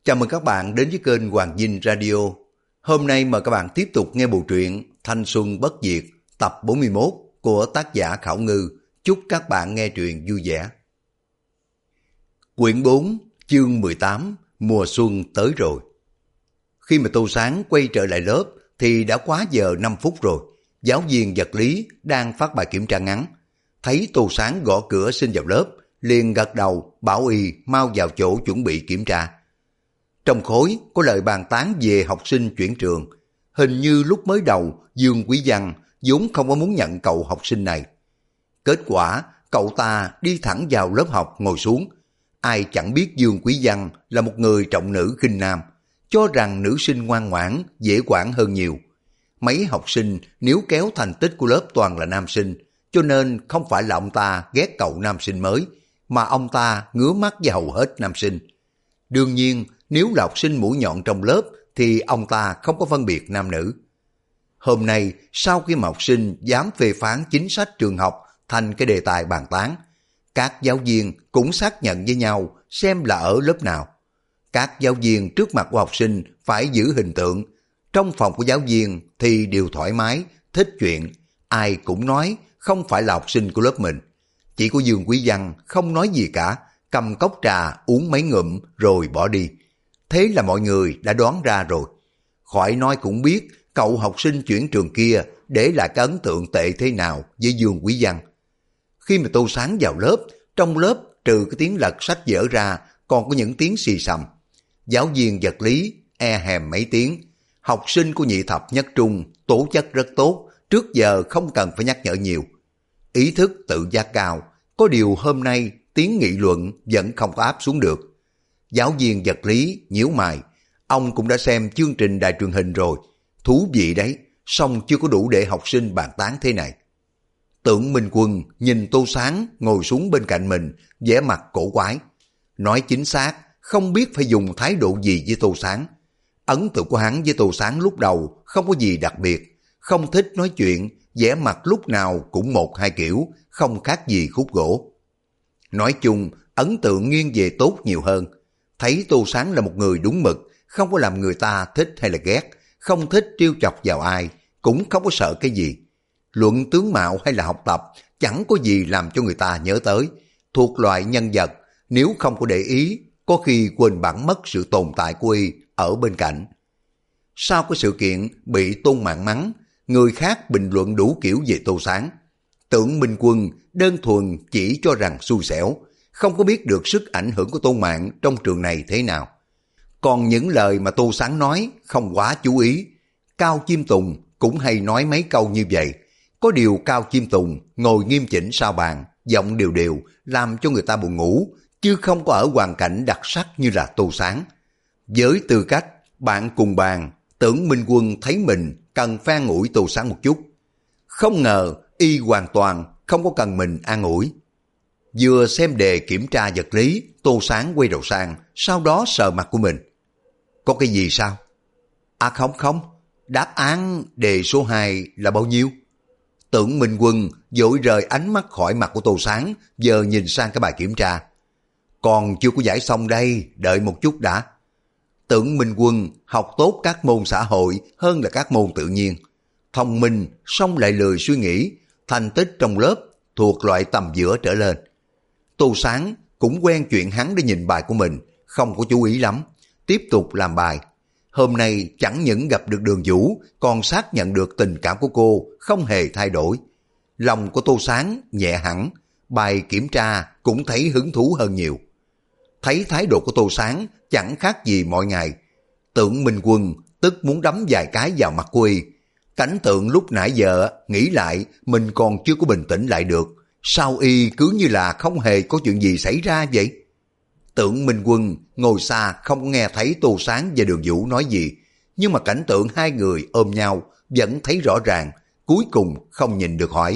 Chào mừng các bạn đến với kênh Hoàng Dinh Radio. Hôm nay mời các bạn tiếp tục nghe bộ truyện Thanh Xuân Bất Diệt tập 41 của tác giả Khảo Ngư. Chúc các bạn nghe truyện vui vẻ. Quyển 4, chương 18, mùa xuân tới rồi. Khi mà Tô Sáng quay trở lại lớp thì đã quá giờ 5 phút rồi. Giáo viên vật lý đang phát bài kiểm tra ngắn. Thấy Tô Sáng gõ cửa xin vào lớp, liền gật đầu bảo y mau vào chỗ chuẩn bị kiểm tra. Trong khối có lời bàn tán về học sinh chuyển trường. Hình như lúc mới đầu Dương Quý Văn vốn không có muốn nhận cậu học sinh này. Kết quả cậu ta đi thẳng vào lớp học ngồi xuống. Ai chẳng biết Dương Quý Văn là một người trọng nữ khinh nam, cho rằng nữ sinh ngoan ngoãn, dễ quản hơn nhiều. Mấy học sinh nếu kéo thành tích của lớp toàn là nam sinh, cho nên không phải là ông ta ghét cậu nam sinh mới, mà ông ta ngứa mắt với hầu hết nam sinh. Đương nhiên, nếu là học sinh mũi nhọn trong lớp thì ông ta không có phân biệt nam nữ. Hôm nay, sau khi mà học sinh dám phê phán chính sách trường học thành cái đề tài bàn tán, các giáo viên cũng xác nhận với nhau xem là ở lớp nào. Các giáo viên trước mặt của học sinh phải giữ hình tượng. Trong phòng của giáo viên thì đều thoải mái, thích chuyện. Ai cũng nói không phải là học sinh của lớp mình. Chỉ có Dương Quý Văn không nói gì cả, cầm cốc trà uống mấy ngụm rồi bỏ đi. Thế là mọi người đã đoán ra rồi. Khỏi nói cũng biết cậu học sinh chuyển trường kia để lại cái ấn tượng tệ thế nào với Dương Quý Văn. Khi mà Tô Sáng vào lớp, trong lớp trừ cái tiếng lật sách vở ra còn có những tiếng xì xầm. Giáo viên vật lý e hèm mấy tiếng. Học sinh của nhị thập nhất trung tố chất rất tốt, trước giờ không cần phải nhắc nhở nhiều. Ý thức tự giác cao, có điều hôm nay tiếng nghị luận vẫn không có áp xuống được. Giáo viên vật lý nhíu mày, ông cũng đã xem chương trình đài truyền hình rồi, thú vị đấy, song chưa có đủ để học sinh bàn tán thế này. Tưởng Minh Quân nhìn Tô Sáng ngồi xuống bên cạnh mình, vẻ mặt cổ quái. Nói chính xác, không biết phải dùng thái độ gì với Tô Sáng. Ấn tượng của hắn với Tô Sáng lúc đầu không có gì đặc biệt, không thích nói chuyện, vẻ mặt lúc nào cũng một hai kiểu, không khác gì khúc gỗ. Nói chung, ấn tượng nghiêng về tốt nhiều hơn. Thấy Tô Sáng là một người đúng mực, không có làm người ta thích hay là ghét, không thích trêu chọc vào ai, cũng không có sợ cái gì. Luận tướng mạo hay là học tập, chẳng có gì làm cho người ta nhớ tới. Thuộc loại nhân vật, nếu không có để ý, có khi quên bẵng mất sự tồn tại của y ở bên cạnh. Sau cái sự kiện bị Tôn Mạn mắng, người khác bình luận đủ kiểu về Tô Sáng. Tưởng Minh Quân đơn thuần chỉ cho rằng xui xẻo, không có biết được sức ảnh hưởng của Tôn Mạn trong trường này thế nào. Còn những lời mà Tô Sáng nói không quá chú ý. Cao Chiêm Tùng cũng hay nói mấy câu như vậy. Có điều Cao Chiêm Tùng ngồi nghiêm chỉnh sau bàn, giọng đều đều, làm cho người ta buồn ngủ, chứ không có ở hoàn cảnh đặc sắc như là Tô Sáng. Với tư cách bạn cùng bàn, Tưởng Minh Quân thấy mình cần phải an ủi Tô Sáng một chút. Không ngờ y hoàn toàn không có cần mình an ủi. Vừa xem đề kiểm tra vật lý, Tô Sáng quay đầu sang, sau đó sờ mặt của mình. Có cái gì sao? À không, đáp án đề số 2 là bao nhiêu? Tưởng Minh Quân vội rời ánh mắt khỏi mặt của Tô Sáng, giờ nhìn sang cái bài kiểm tra. Còn chưa có giải xong đây, đợi một chút đã. Tưởng Minh Quân học tốt các môn xã hội hơn là các môn tự nhiên. Thông minh, song lại lười suy nghĩ, thành tích trong lớp thuộc loại tầm giữa trở lên. Tô Sáng cũng quen chuyện hắn để nhìn bài của mình, không có chú ý lắm, tiếp tục làm bài. Hôm nay chẳng những gặp được Đường Vũ, còn xác nhận được tình cảm của cô không hề thay đổi. Lòng của Tô Sáng nhẹ hẳn, bài kiểm tra cũng thấy hứng thú hơn nhiều. Thấy thái độ của Tô Sáng chẳng khác gì mọi ngày, Tưởng Minh Quân tức muốn đấm vài cái vào mặt của y. Cảnh tượng lúc nãy giờ nghĩ lại mình còn chưa có bình tĩnh lại được. Sao y cứ như là không hề có chuyện gì xảy ra vậy? Tưởng Minh Quân ngồi xa không nghe thấy Tô Sáng và Đường Vũ nói gì, nhưng mà cảnh tượng hai người ôm nhau vẫn thấy rõ ràng, cuối cùng không nhìn được hỏi.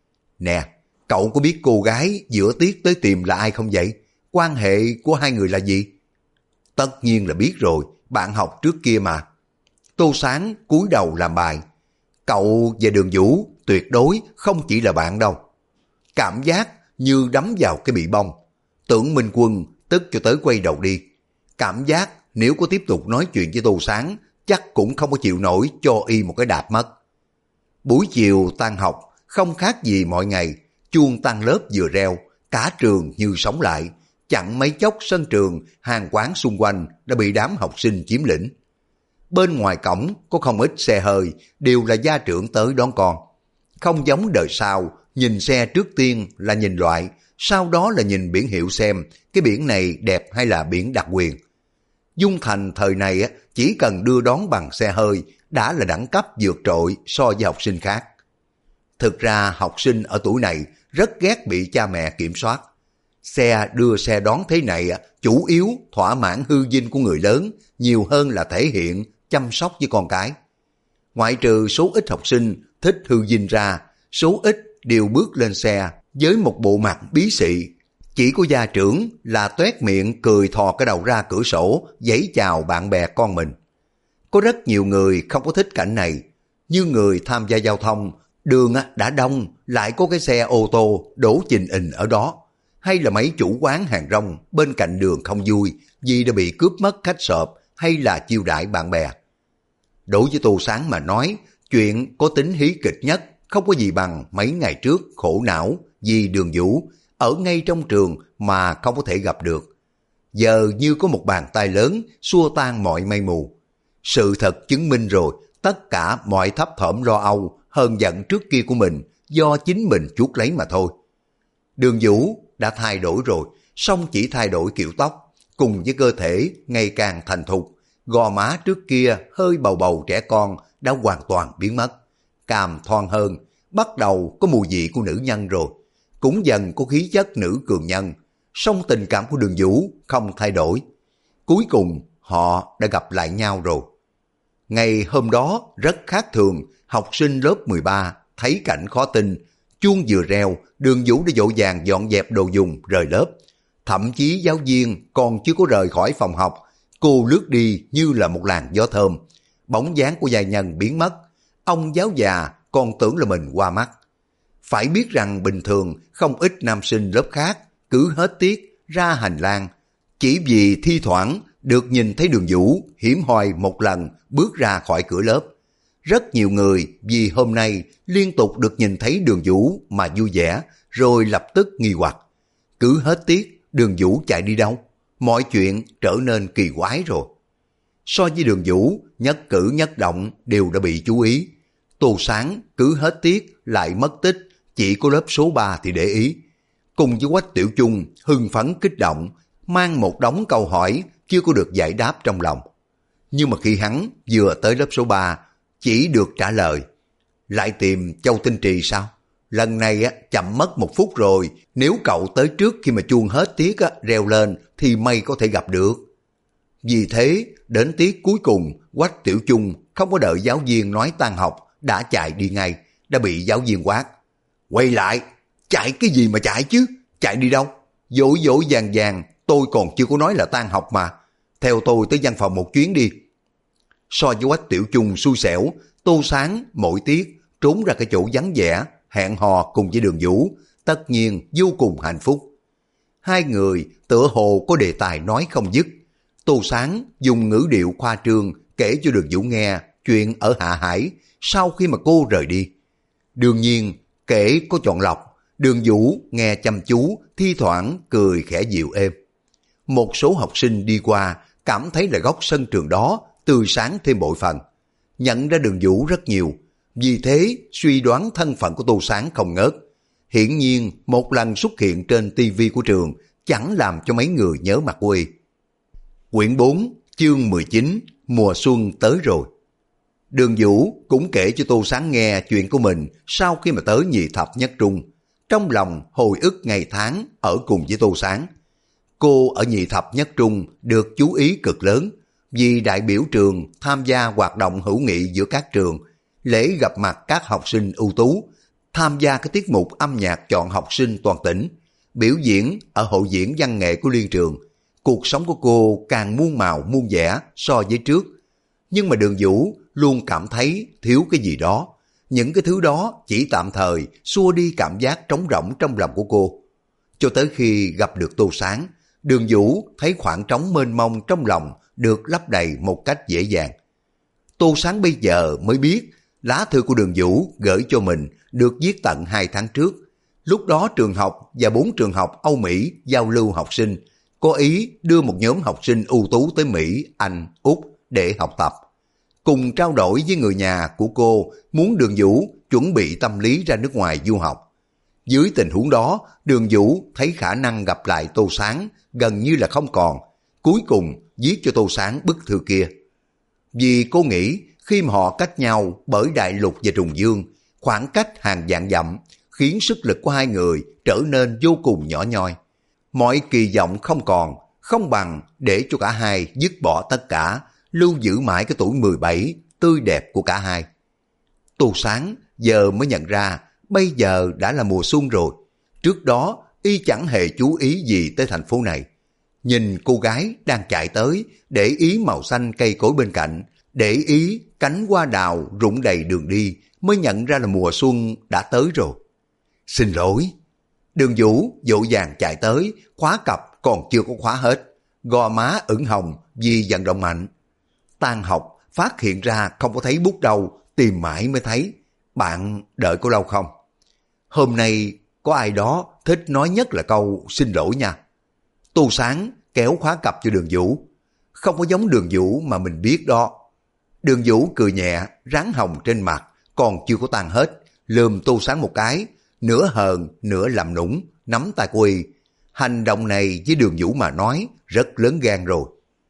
Nè, cậu có biết cô gái giữa tiết tới tìm là ai không vậy? Quan hệ của hai người là gì? Tất nhiên là biết rồi, bạn học trước kia mà. Tô Sáng cúi đầu làm bài. Cậu và Đường Vũ tuyệt đối không chỉ là bạn đâu. Cảm giác như đấm vào cái bị bông. Tưởng Minh Quân tức cho tới quay đầu đi. Cảm giác nếu có tiếp tục nói chuyện với Tô Sáng, chắc cũng không có chịu nổi cho y một cái đạp mất. Buổi chiều tan học, không khác gì mọi ngày, chuông tan lớp vừa reo, cả trường như sống lại, chặn mấy chốc sân trường, hàng quán xung quanh đã bị đám học sinh chiếm lĩnh. Bên ngoài cổng có không ít xe hơi, đều là gia trưởng tới đón con. Không giống đời sau, nhìn xe trước tiên là nhìn loại, sau đó là nhìn biển hiệu xem cái biển này đẹp hay là biển đặc quyền. Dung Thành thời này chỉ cần đưa đón bằng xe hơi đã là đẳng cấp vượt trội so với học sinh khác. Thực ra học sinh ở tuổi này rất ghét bị cha mẹ kiểm soát. Xe đưa xe đón thế này chủ yếu thỏa mãn hư vinh của người lớn nhiều hơn là thể hiện chăm sóc với con cái. Ngoại trừ số ít học sinh thích hư vinh ra, số ít đều bước lên xe với một bộ mặt bí xị. Chỉ có gia trưởng là toét miệng cười thò cái đầu ra cửa sổ giãy chào bạn bè con mình. Có rất nhiều người không có thích cảnh này, như người tham gia giao thông, đường đã đông lại có cái xe ô tô đổ chình ình ở đó, hay là mấy chủ quán hàng rong bên cạnh đường không vui vì đã bị cướp mất khách sộp hay là chiêu đãi bạn bè. Đối với Tô Sáng mà nói, chuyện có tính hí kịch nhất không có gì bằng mấy ngày trước khổ não vì Đường Vũ ở ngay trong trường mà không có thể gặp được. Giờ như có một bàn tay lớn xua tan mọi mây mù. Sự thật chứng minh rồi, tất cả mọi thấp thỏm lo âu, hờn giận trước kia của mình do chính mình chuốc lấy mà thôi. Đường Vũ đã thay đổi rồi, song chỉ thay đổi kiểu tóc, cùng với cơ thể ngày càng thành thục. Gò má trước kia hơi bầu bầu trẻ con đã hoàn toàn biến mất. Cằm thon hơn, bắt đầu có mùi vị của nữ nhân rồi. Cũng dần có khí chất nữ cường nhân, song tình cảm của Đường Vũ không thay đổi. Cuối cùng họ đã gặp lại nhau rồi. Ngày hôm đó rất khác thường, học sinh lớp 13 thấy cảnh khó tin. Chuông vừa reo, Đường Vũ đã vội vàng dọn dẹp đồ dùng rời lớp. Thậm chí giáo viên còn chưa có rời khỏi phòng học, cô lướt đi như là một làn gió thơm. Bóng dáng của giai nhân biến mất. Ông giáo già còn tưởng là mình qua mắt. Phải biết rằng bình thường không ít nam sinh lớp khác cứ hết tiết ra hành lang, chỉ vì thi thoảng được nhìn thấy Đường Vũ hiếm hoi một lần bước ra khỏi cửa lớp. Rất nhiều người vì hôm nay liên tục được nhìn thấy Đường Vũ mà vui vẻ, rồi lập tức nghi hoặc. Cứ hết tiết, Đường Vũ chạy đi đâu? Mọi chuyện trở nên kỳ quái rồi. So với Đường Vũ, nhất cử nhất động đều đã bị chú ý. Tô Sáng cứ hết tiết lại mất tích, chỉ có lớp số 3 thì để ý. Cùng với Quách Tiểu Chung hưng phấn kích động, mang một đống câu hỏi chưa có được giải đáp trong lòng. Nhưng mà khi hắn vừa tới lớp số 3, chỉ được trả lời, lại tìm Châu Tinh Trì sao? Lần này chậm mất 1 phút rồi, nếu cậu tới trước khi mà chuông hết tiết reo lên thì may có thể gặp được. Vì thế, đến tiết cuối cùng, Quách Tiểu Chung không có đợi giáo viên nói tan học, đã chạy đi ngay, đã bị giáo viên quát. Quay lại, chạy cái gì mà chạy chứ, chạy đi đâu? Dội dội vàng vàng, tôi còn chưa có nói là tan học mà. Theo tôi tới văn phòng một chuyến đi. So với Quách Tiểu Chung xui xẻo, Tô Sáng mỗi tiết trốn ra cái chỗ vắng vẻ, hẹn hò cùng với Đường Vũ, tất nhiên vô cùng hạnh phúc. Hai người tựa hồ có đề tài nói không dứt. Tô Sáng dùng ngữ điệu khoa trương kể cho Đường Vũ nghe chuyện ở Hạ Hải sau khi mà cô rời đi. Đương nhiên kể có chọn lọc, Đường Vũ nghe chăm chú, thi thoảng cười khẽ dịu êm. Một số học sinh đi qua cảm thấy là góc sân trường đó tươi sáng thêm bội phần. Nhận ra Đường Vũ rất nhiều, vì thế suy đoán thân phận của Tô Sáng không ngớt. Hiển nhiên một lần xuất hiện trên TV của trường chẳng làm cho mấy người nhớ mặt cô y. Quyển 4, chương 19, mùa xuân tới rồi. Đường Vũ cũng kể cho Tô Sáng nghe chuyện của mình sau khi mà tới nhị thập nhất trung. Trong lòng hồi ức ngày tháng ở cùng với Tô Sáng. Cô ở nhị thập nhất trung được chú ý cực lớn vì đại biểu trường tham gia hoạt động hữu nghị giữa các trường, lễ gặp mặt các học sinh ưu tú, tham gia cái tiết mục âm nhạc chọn học sinh toàn tỉnh, biểu diễn ở hội diễn văn nghệ của liên trường. Cuộc sống của cô càng muôn màu muôn vẻ so với trước. Nhưng mà Đường Vũ luôn cảm thấy thiếu cái gì đó. Những cái thứ đó chỉ tạm thời xua đi cảm giác trống rỗng trong lòng của cô. Cho tới khi gặp được Tô Sáng, Đường Vũ thấy khoảng trống mênh mông trong lòng được lấp đầy một cách dễ dàng. Tô Sáng bây giờ mới biết lá thư của Đường Vũ gửi cho mình được viết tận 2 tháng trước. Lúc đó trường học và 4 trường học Âu Mỹ giao lưu học sinh, có ý đưa một nhóm học sinh ưu tú tới Mỹ, Anh, Úc để học tập. Cùng trao đổi với người nhà của cô muốn Đường Vũ chuẩn bị tâm lý ra nước ngoài du học. Dưới tình huống đó, Đường Vũ thấy khả năng gặp lại Tô Sáng gần như là không còn. Cuối cùng viết cho Tô Sáng bức thư kia. Vì cô nghĩ khi mà họ cách nhau bởi đại lục và trùng dương, khoảng cách hàng vạn dặm khiến sức lực của hai người trở nên vô cùng nhỏ nhoi. Mọi kỳ vọng không còn, không bằng để cho cả hai dứt bỏ tất cả, lưu giữ mãi cái tuổi 17 tươi đẹp của cả hai. Tô Sáng giờ mới nhận ra bây giờ đã là mùa xuân rồi. Trước đó y chẳng hề chú ý gì tới thành phố này. Nhìn cô gái đang chạy tới, để ý màu xanh cây cối bên cạnh, để ý cánh hoa đào rụng đầy đường đi, mới nhận ra là mùa xuân đã tới rồi. Xin lỗi. Đường Vũ vội vàng chạy tới, khóa cặp còn chưa có khóa hết, gò má ửng hồng vì vận động mạnh. Tan học phát hiện ra không có thấy bút đâu, tìm mãi mới thấy. Bạn đợi cô lâu không? Hôm nay có ai đó thích nói nhất là câu xin lỗi nha. Tô Sáng kéo khóa cặp cho Đường Vũ. Không có giống Đường Vũ mà mình biết đó. Đường Vũ cười nhẹ, ráng hồng trên mặt còn chưa có tan hết, lườm Tô Sáng một cái, nửa hờn nửa làm nũng, nắm tay cô y. Hành động này với Đường Vũ mà nói rất lớn gan rồi.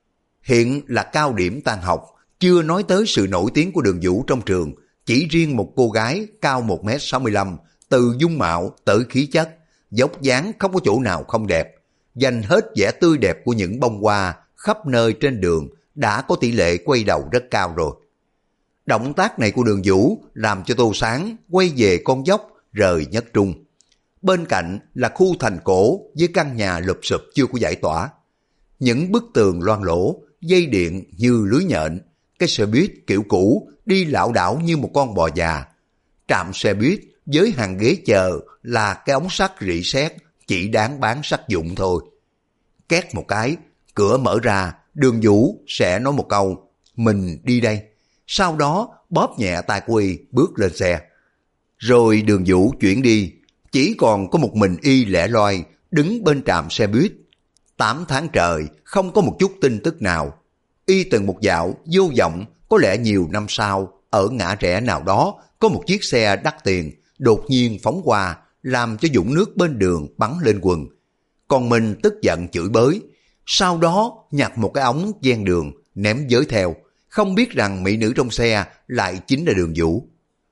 Hiện là cao điểm tan học, chưa nói tới sự nổi tiếng của Đường Vũ trong trường. Chỉ riêng một cô gái cao 1m65, từ dung mạo tới khí chất, dốc dáng không có chỗ nào không đẹp, dành hết vẻ tươi đẹp của những bông hoa khắp nơi trên đường, đã có tỷ lệ quay đầu rất cao rồi. Động tác này của Đường Vũ làm cho Tô Sáng quay về con dốc rời nhất trung. Bên cạnh là khu thành cổ với căn nhà lụp xụp chưa có giải tỏa. Những bức tường loang lổ, dây điện như lưới nhện, cái xe buýt kiểu cũ đi lảo đảo như một con bò già. Trạm xe buýt với hàng ghế chờ là cái ống sắt rỉ sét, chỉ đáng bán sắt dụng thôi. Két một cái, cửa mở ra, Đường Vũ sẽ nói một câu, mình đi đây. Sau đó bóp nhẹ tay của y bước lên xe. Rồi Đường Vũ chuyển đi, chỉ còn có một mình y lẻ loi đứng bên trạm xe buýt. 8 tháng trời không có một chút tin tức nào. Y từng một dạo vô vọng, có lẽ nhiều năm sau ở ngã rẽ nào đó có một chiếc xe đắt tiền đột nhiên phóng qua, làm cho vũng nước bên đường bắn lên quần. Còn mình tức giận chửi bới, sau đó nhặt một cái ống ven đường ném giới theo, không biết rằng mỹ nữ trong xe lại chính là Đường Vũ.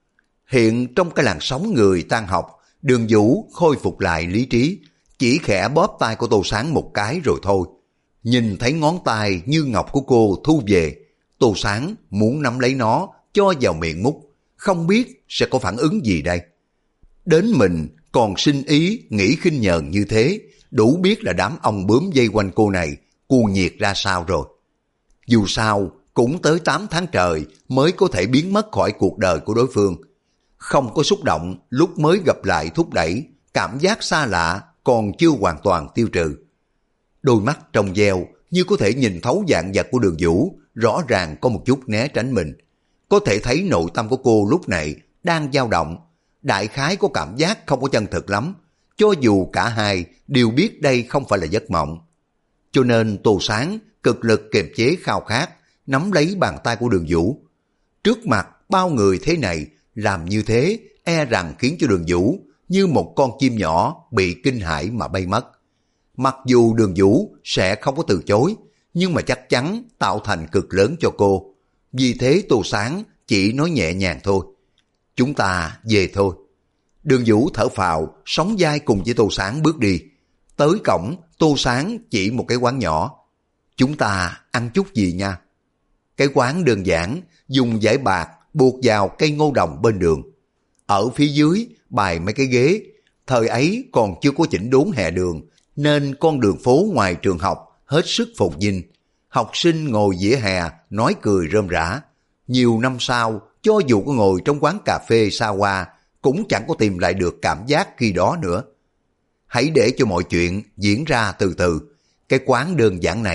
Hiện trong cái làn sóng người tan học, Đường Vũ khôi phục lại lý trí, chỉ khẽ bóp tay của Tô Sáng một cái rồi thôi. Nhìn thấy ngón tay như ngọc của cô thu về, Tô Sáng muốn nắm lấy nó cho vào miệng mút, không biết sẽ có phản ứng gì đây. Đến mình còn sinh ý nghĩ khinh nhờn như thế, đủ biết là đám ong bướm dây quanh cô này cuồng nhiệt ra sao rồi. Dù sao cũng tới 8 tháng trời mới có thể biến mất khỏi cuộc đời của đối phương. Không có xúc động lúc mới gặp lại thúc đẩy, cảm giác xa lạ còn chưa hoàn toàn tiêu trừ. Đôi mắt trong veo như có thể nhìn thấu dạng vật của Đường Vũ, rõ ràng có một chút né tránh mình. Có thể thấy nội tâm của cô lúc này đang dao động, đại khái có cảm giác không có chân thực lắm, cho dù cả hai đều biết đây không phải là giấc mộng. Cho nên Tô Sáng cực lực kiềm chế khao khát, nắm lấy bàn tay của Đường Vũ. Trước mặt bao người thế này, làm như thế e rằng khiến cho Đường Vũ như một con chim nhỏ bị kinh hãi mà bay mất. Mặc dù Đường Vũ sẽ không có từ chối, nhưng mà chắc chắn tạo thành cực lớn cho cô. Vì thế Tô Sáng chỉ nói nhẹ nhàng thôi, chúng ta về thôi. Đường Vũ thở phào, sóng vai cùng với Tô Sáng bước đi. Tới cổng, Tô Sáng chỉ một cái quán nhỏ. Chúng ta ăn chút gì nha? Cái quán đơn giản, dùng vải bạc buộc vào cây ngô đồng bên đường. Ở phía dưới bày mấy cái ghế. Thời ấy còn chưa có chỉnh đốn hè đường, nên con đường phố ngoài trường học hết sức phồn vinh. Học sinh ngồi vỉa hè nói cười rơm rả. Nhiều năm sau, cho dù có ngồi trong quán cà phê xa hoa, cũng chẳng có tìm lại được cảm giác khi đó nữa. Hãy để cho mọi chuyện diễn ra từ từ. Cái quán đơn giản này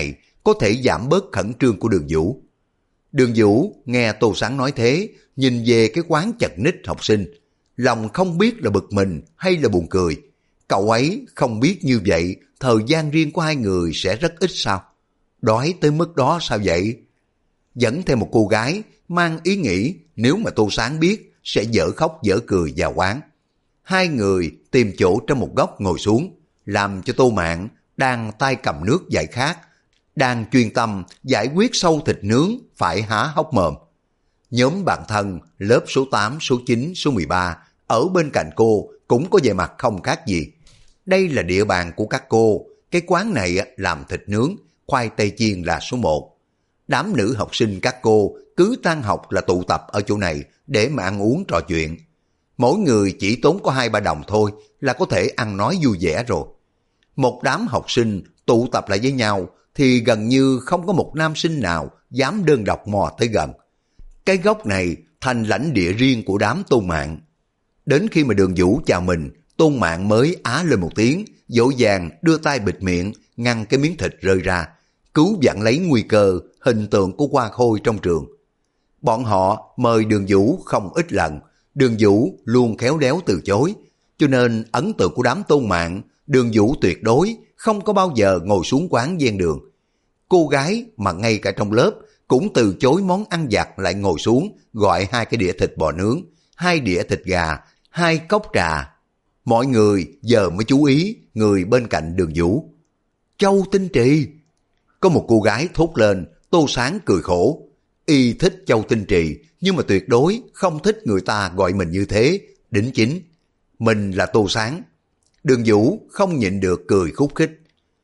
có thể giảm bớt khẩn trương của Đường Vũ. Đường Vũ nghe Tô Sáng nói thế, nhìn về cái quán chật ních học sinh, lòng không biết là bực mình hay là buồn cười. Cậu ấy không biết như vậy thời gian riêng của hai người sẽ rất ít sao? Đói tới mức đó sao vậy? Dẫn theo một cô gái mang ý nghĩ nếu mà Tô Sáng biết sẽ dở khóc dở cười vào quán. Hai người tìm chỗ trong một góc ngồi xuống, làm cho Tô Mạn đang tay cầm nước giải khát, đang chuyên tâm giải quyết sâu thịt nướng phải há hốc mồm. Nhóm bạn thân lớp số 8, số 9, số 13 ở bên cạnh cô cũng có vẻ mặt không khác gì. Đây là địa bàn của các cô, cái quán này làm thịt nướng, khoai tây chiên là số 1. Đám nữ học sinh các cô cứ tan học là tụ tập ở chỗ này để mà ăn uống trò chuyện. Mỗi người chỉ tốn có 2-3 đồng thôi là có thể ăn nói vui vẻ rồi. Một đám học sinh tụ tập lại với nhau thì gần như không có một nam sinh nào dám đơn độc mò tới gần. Cái góc này thành lãnh địa riêng của đám Tôn Mạn. Đến khi mà Đường Vũ chào mình, Tôn Mạn mới á lên một tiếng, dỗ dàng đưa tay bịt miệng, ngăn cái miếng thịt rơi ra, cứu vãn lấy nguy cơ hình tượng của Hoa Khôi trong trường. Bọn họ mời Đường Vũ không ít lần, Đường Vũ luôn khéo léo từ chối, cho nên ấn tượng của đám Tôn Mạn, Đường Vũ tuyệt đối không có bao giờ ngồi xuống quán ven đường. Cô gái mà ngay cả trong lớp cũng từ chối món ăn vặt lại ngồi xuống gọi 2 cái đĩa thịt bò nướng, 2 đĩa thịt gà, 2 cốc trà. Mọi người giờ mới chú ý người bên cạnh Đường Vũ. Châu Tinh Trì! Có một cô gái thốt lên, Tô Sáng cười khổ. Y thích Châu Tinh Trì nhưng mà tuyệt đối không thích người ta gọi mình như thế, đính chính. Mình là Tô Sáng. Đường Vũ không nhịn được cười khúc khích.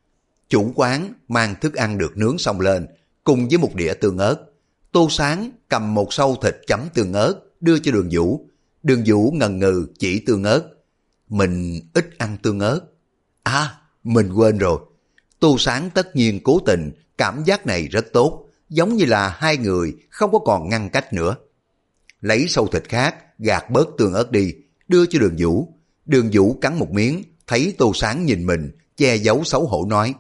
Chủ quán mang thức ăn được nướng xong lên, cùng với một đĩa tương ớt. Tô Sáng cầm một sâu thịt chấm tương ớt đưa cho Đường Vũ. Đường Vũ ngần ngừ chỉ tương ớt. Mình ít ăn tương ớt. À, mình quên rồi. Tô Sáng tất nhiên cố tình, cảm giác này rất tốt, giống như là hai người không có còn ngăn cách nữa. Lấy sâu thịt khác, gạt bớt tương ớt đi, đưa cho Đường Vũ. Đường Vũ cắn một miếng, thấy Tô Sáng nhìn mình, che giấu xấu hổ nói.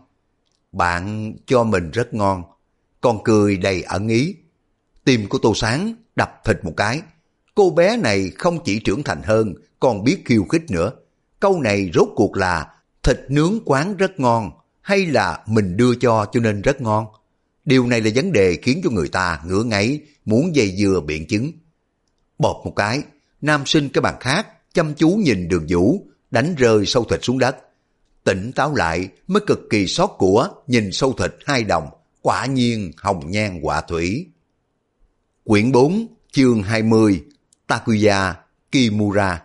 Bạn cho mình rất ngon. Còn cười đầy ẩn ý. Tim của Tô Sáng đập thịt một cái. Cô bé này không chỉ trưởng thành hơn, còn biết khiêu khích nữa. Câu này rốt cuộc là thịt nướng quán rất ngon, hay là mình đưa cho nên rất ngon? Điều này là vấn đề khiến cho người ta ngửa ngáy, muốn dây dưa biện chứng. Bọt một cái, nam sinh cái bàn khác chăm chú nhìn Đường Vũ, đánh rơi sâu thịt xuống đất. Tỉnh táo lại mới cực kỳ xót của nhìn sâu thịt 2 đồng, quả nhiên hồng nhan họa thủy. Quyển 4, chương 20, Takuya Kimura.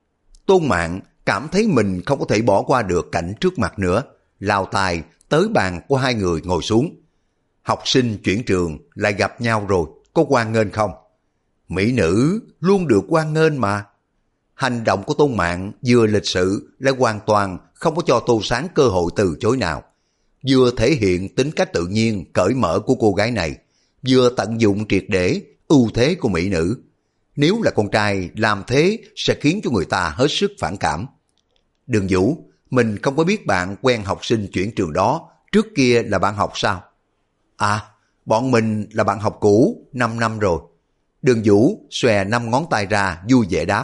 Tôn Mạn cảm thấy mình không có thể bỏ qua được cảnh trước mặt nữa, lao tài tới bàn của hai người ngồi xuống. Học sinh chuyển trường lại gặp nhau rồi, có hoan nghênh không? Mỹ nữ luôn được hoan nghênh mà. Hành động của Tôn Mạn vừa lịch sự lại hoàn toàn không có cho Tô Sáng cơ hội từ chối nào. Vừa thể hiện tính cách tự nhiên, cởi mở của cô gái này, vừa tận dụng triệt để ưu thế của mỹ nữ. Nếu là con trai làm thế sẽ khiến cho người ta hết sức phản cảm. Đường Vũ, mình không có biết bạn quen học sinh chuyển trường đó, trước kia là bạn học sao? À, bọn mình là bạn học cũ, 5 năm rồi. Đường Vũ xòe 5 ngón tay ra vui vẻ đáp.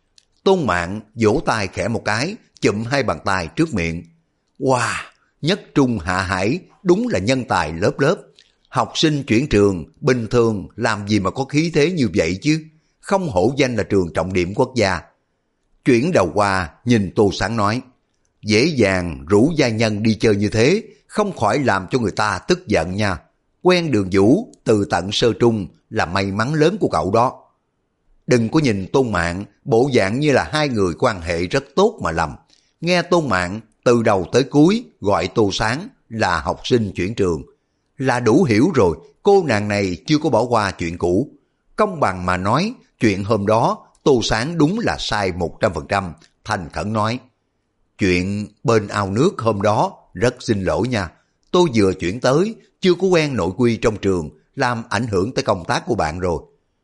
Tôn Mạn vỗ tay khẽ một cái, chụm 2 bàn tay trước miệng. Wow, nhất trung hạ hải, đúng là nhân tài lớp lớp. Học sinh chuyển trường, bình thường làm gì mà có khí thế như vậy chứ, không hổ danh là trường trọng điểm quốc gia. Chuyển đầu qua, nhìn Tô Sáng nói, dễ dàng rủ gia nhân đi chơi như thế, không khỏi làm cho người ta tức giận nha. Quen Đường Vũ từ tận sơ trung là may mắn lớn của cậu đó. Đừng có nhìn Tôn Mạn bộ dạng như là hai người quan hệ rất tốt mà lầm. Nghe Tôn Mạn từ đầu tới cuối gọi Tô Sáng là học sinh chuyển trường, là đủ hiểu rồi cô nàng này chưa có bỏ qua chuyện cũ. Công bằng mà nói, chuyện hôm đó Tô Sáng đúng là sai 100%, thành khẩn nói. Chuyện bên ao nước hôm đó rất xin lỗi nha. Tôi vừa chuyển tới, chưa có quen nội quy trong trường, làm ảnh hưởng tới công tác của bạn rồi.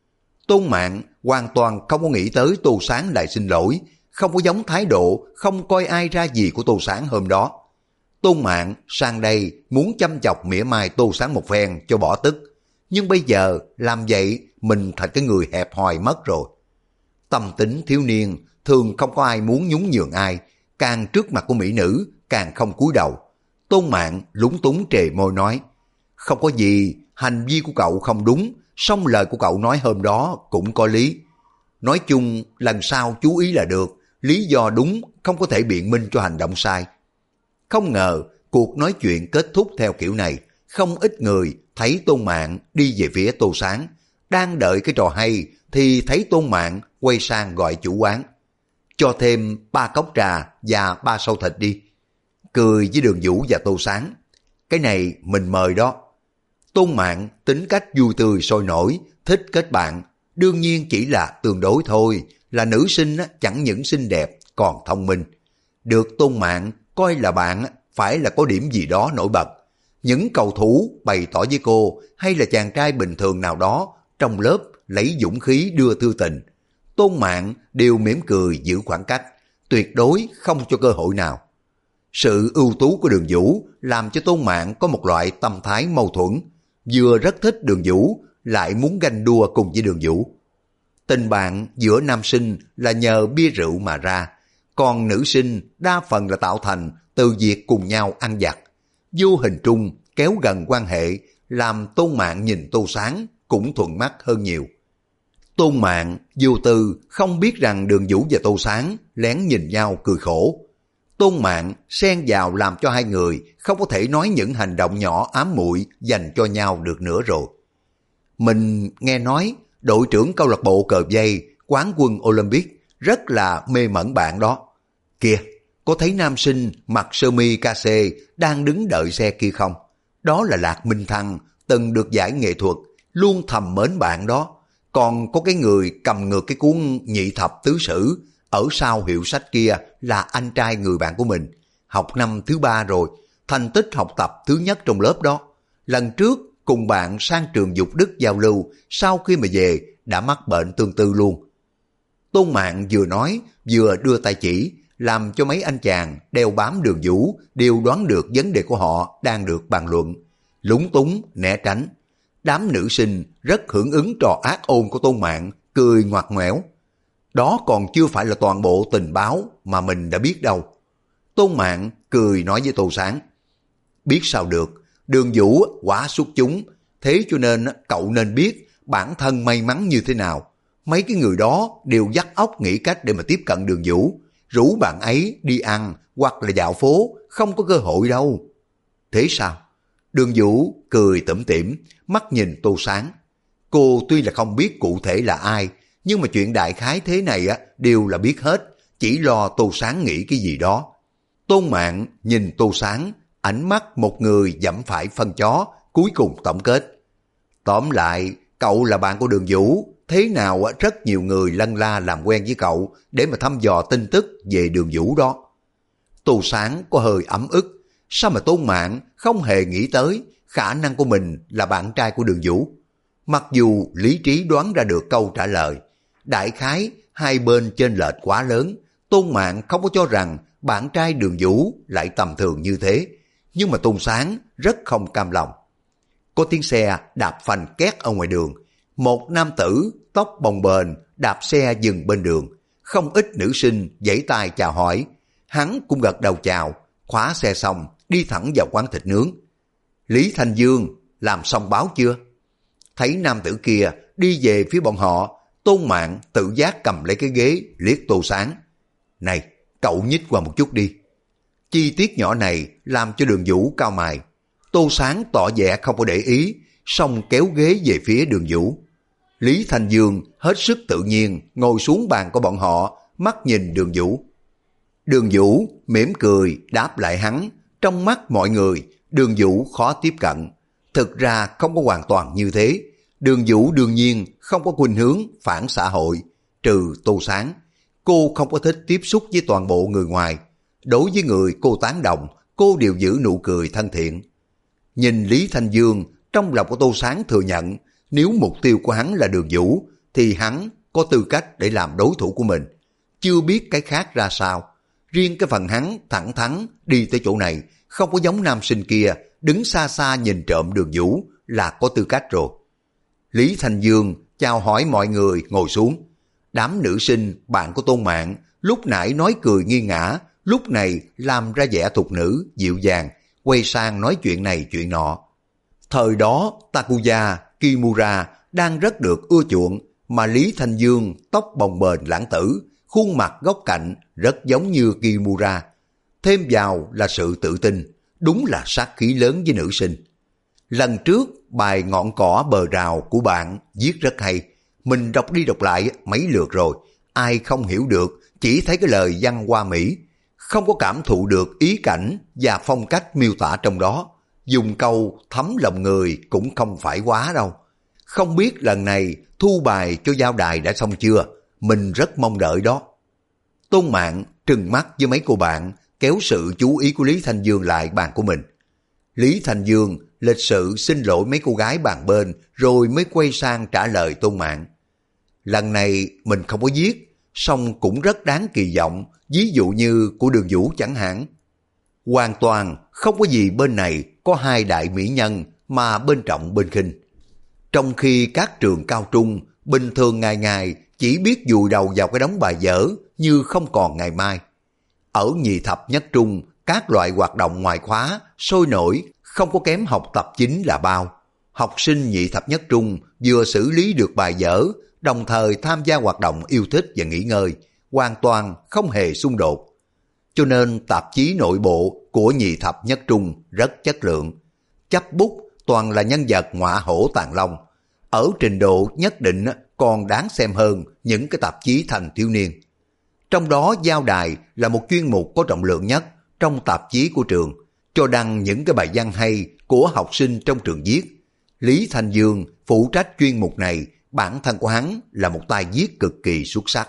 Tôn Mạn hoàn toàn không có nghĩ tới Tô Sáng lại xin lỗi, không có giống thái độ, không coi ai ra gì của Tô Sáng hôm đó. Tôn Mạn sang đây muốn chăm chọc mỉa mai Tô Sáng một phen cho bỏ tức, nhưng bây giờ làm vậy mình thành cái người hẹp hòi mất rồi. Tâm tính thiếu niên thường không có ai muốn nhún nhường ai, càng trước mặt của mỹ nữ càng không cúi đầu. Tôn Mạn lúng túng trề môi nói, không có gì, hành vi của cậu không đúng, song lời của cậu nói hôm đó cũng có lý. Nói chung lần sau chú ý là được, lý do đúng không có thể biện minh cho hành động sai. Không ngờ cuộc nói chuyện kết thúc theo kiểu này, không ít người thấy Tôn Mạn đi về phía Tô Sáng, đang đợi cái trò hay thì thấy Tôn Mạn quay sang gọi chủ quán, cho thêm 3 cốc trà và 3 sâu thịt đi. Cười với Đường Vũ và Tô Sáng, cái này mình mời đó. Tôn Mạn tính cách vui tươi sôi nổi, thích kết bạn, đương nhiên chỉ là tương đối thôi, là nữ sinh chẳng những xinh đẹp còn thông minh. Được Tôn Mạn coi là bạn phải là có điểm gì đó nổi bật. Những cầu thủ bày tỏ với cô hay là chàng trai bình thường nào đó trong lớp lấy dũng khí đưa thư tình, Tôn Mạn đều mỉm cười giữ khoảng cách, tuyệt đối không cho cơ hội nào. Sự ưu tú của Đường Vũ làm cho Tôn Mạn có một loại tâm thái mâu thuẫn, vừa rất thích Đường Vũ lại muốn ganh đua cùng với Đường Vũ. Tình bạn giữa nam sinh là nhờ bia rượu mà ra, còn nữ sinh đa phần là tạo thành từ việc cùng nhau ăn vặt. Vô hình trung kéo gần quan hệ, làm Tôn Mạn nhìn Tô Sáng cũng thuận mắt hơn nhiều. Tôn Mạn vô tư không biết rằng Đường Vũ và Tô Sáng lén nhìn nhau cười khổ. Tôn Mạn xen vào làm cho hai người không có thể nói những hành động nhỏ ám muội dành cho nhau được nữa rồi. Mình nghe nói đội trưởng câu lạc bộ cờ vây quán quân Olympic rất là mê mẩn bạn đó. Kìa, có thấy nam sinh mặc sơ mi KC đang đứng đợi xe kia không? Đó là Lạc Minh Thăng, từng được giải nghệ thuật, luôn thầm mến bạn đó. Còn có cái người cầm ngược cái cuốn nhị thập tứ sử ở sau hiệu sách kia là anh trai người bạn của mình, học năm thứ 3 rồi, thành tích học tập thứ nhất trong lớp đó. Lần trước cùng bạn sang trường Dục Đức giao lưu, sau khi mà về đã mắc bệnh tương tự luôn. Tôn Mạn vừa nói vừa đưa tay chỉ, làm cho mấy anh chàng đeo bám Đường Vũ đều đoán được vấn đề của họ đang được bàn luận, lúng túng né tránh. Đám nữ sinh rất hưởng ứng trò ác ôn của Tôn Mạn, cười ngoặt ngoẻo. Đó còn chưa phải là toàn bộ tình báo mà mình đã biết đâu. Tôn Mạn cười nói với Tô Sáng, biết sao được, Đường Vũ quá xuất chúng, thế cho nên cậu nên biết bản thân may mắn như thế nào. Mấy cái người đó đều dắt óc nghĩ cách để mà tiếp cận Đường Vũ, rủ bạn ấy đi ăn hoặc là dạo phố, không có cơ hội đâu. Thế sao? Đường Vũ cười tủm tỉm, mắt nhìn Tô Sáng. Cô tuy là không biết cụ thể là ai, nhưng mà chuyện đại khái thế này đều là biết hết, chỉ lo Tô Sáng nghĩ cái gì đó. Tôn Mạn nhìn Tô Sáng, ánh mắt một người dẫm phải phân chó, cuối cùng tổng kết. Tóm lại, cậu là bạn của Đường Vũ, thế nào rất nhiều người lân la làm quen với cậu để mà thăm dò tin tức về Đường Vũ đó. Tô Sáng có hơi ấm ức, sao mà Tôn Mạn không hề nghĩ tới khả năng của mình là bạn trai của Đường Vũ. Mặc dù lý trí đoán ra được câu trả lời, đại khái hai bên chênh lệch quá lớn, Tôn Mạn không có cho rằng bạn trai Đường Vũ lại tầm thường như thế, nhưng mà Tôn Sáng rất không cam lòng. Có tiếng xe đạp phanh két ở ngoài đường, một nam tử tóc bồng bềnh đạp xe dừng bên đường, không ít nữ sinh giãy tay chào hỏi, hắn cũng gật đầu chào, khóa xe xong đi thẳng vào quán thịt nướng. Lý Thanh Dương làm xong báo chưa? Thấy nam tử kia đi về phía bọn họ, Tôn Mạn tự giác cầm lấy cái ghế liếc Tô Sáng. Này, cậu nhích qua một chút đi. Chi tiết nhỏ này làm cho Đường Vũ cau mày. Tô Sáng tỏ vẻ không có để ý, xong kéo ghế về phía Đường Vũ. Lý Thanh Dương hết sức tự nhiên ngồi xuống bàn của bọn họ, mắt nhìn Đường Vũ. Đường Vũ mỉm cười đáp lại hắn. Trong mắt mọi người, Đường Vũ khó tiếp cận. Thực ra không có hoàn toàn như thế. Đường Vũ đương nhiên không có khuynh hướng phản xã hội, trừ Tô Sáng. Cô không có thích tiếp xúc với toàn bộ người ngoài. Đối với người cô tán đồng, cô đều giữ nụ cười thân thiện. Nhìn Lý Thanh Dương, trong lòng của Tô Sáng thừa nhận, nếu mục tiêu của hắn là Đường Vũ, thì hắn có tư cách để làm đối thủ của mình. Chưa biết cái khác ra sao. Riêng cái phần hắn thẳng thắn đi tới chỗ này, không có giống nam sinh kia, đứng xa xa nhìn trộm Đường Vũ là có tư cách rồi. Lý Thanh Dương chào hỏi mọi người ngồi xuống. Đám nữ sinh, bạn của Tôn Mạn, lúc nãy nói cười nghiêng ngã, lúc này làm ra vẻ thục nữ, dịu dàng, quay sang nói chuyện này chuyện nọ. Thời đó, Takuya, Kimura đang rất được ưa chuộng, mà Lý Thanh Dương tóc bồng bềnh lãng tử, khuôn mặt góc cạnh rất giống như Kimura. Thêm vào là sự tự tin, đúng là sát khí lớn với nữ sinh. Lần trước, bài Ngọn cỏ bờ rào của bạn viết rất hay. Mình đọc đi đọc lại mấy lượt rồi, ai không hiểu được, chỉ thấy cái lời văn hoa mỹ, không có cảm thụ được ý cảnh và phong cách miêu tả trong đó. Dùng câu thấm lòng người cũng không phải quá đâu. Không biết lần này thu bài cho giao đài đã xong chưa, mình rất mong đợi đó. Tôn Mạn trừng mắt với mấy cô bạn, kéo sự chú ý của Lý Thanh Dương lại bàn của mình. Lý Thanh Dương lịch sự xin lỗi mấy cô gái bàn bên rồi mới quay sang trả lời Tôn Mạn. Lần này mình không có viết, song cũng rất đáng kỳ vọng, ví dụ như của Đường Vũ chẳng hạn. Hoàn toàn không có gì bên này có hai đại mỹ nhân mà bên trọng bên khinh. Trong khi các trường cao trung bình thường ngày ngày chỉ biết vùi đầu vào cái đống bài vở như không còn ngày mai. Ở nhì thập nhất trung, các loại hoạt động ngoài khóa sôi nổi không có kém học tập chính là bao. Học sinh nhị thập nhất trung vừa xử lý được bài vở, đồng thời tham gia hoạt động yêu thích và nghỉ ngơi, hoàn toàn không hề xung đột. Cho nên tạp chí nội bộ của nhị thập nhất trung rất chất lượng. Chấp bút toàn là nhân vật ngọa hổ tàng long. Ở trình độ nhất định còn đáng xem hơn những cái tạp chí thanh thiếu niên. Trong đó giao đài là một chuyên mục có trọng lượng nhất trong tạp chí của trường, cho đăng những cái bài văn hay của học sinh trong trường viết. Lý Thanh Dương phụ trách chuyên mục này, bản thân của hắn là một tay viết cực kỳ xuất sắc.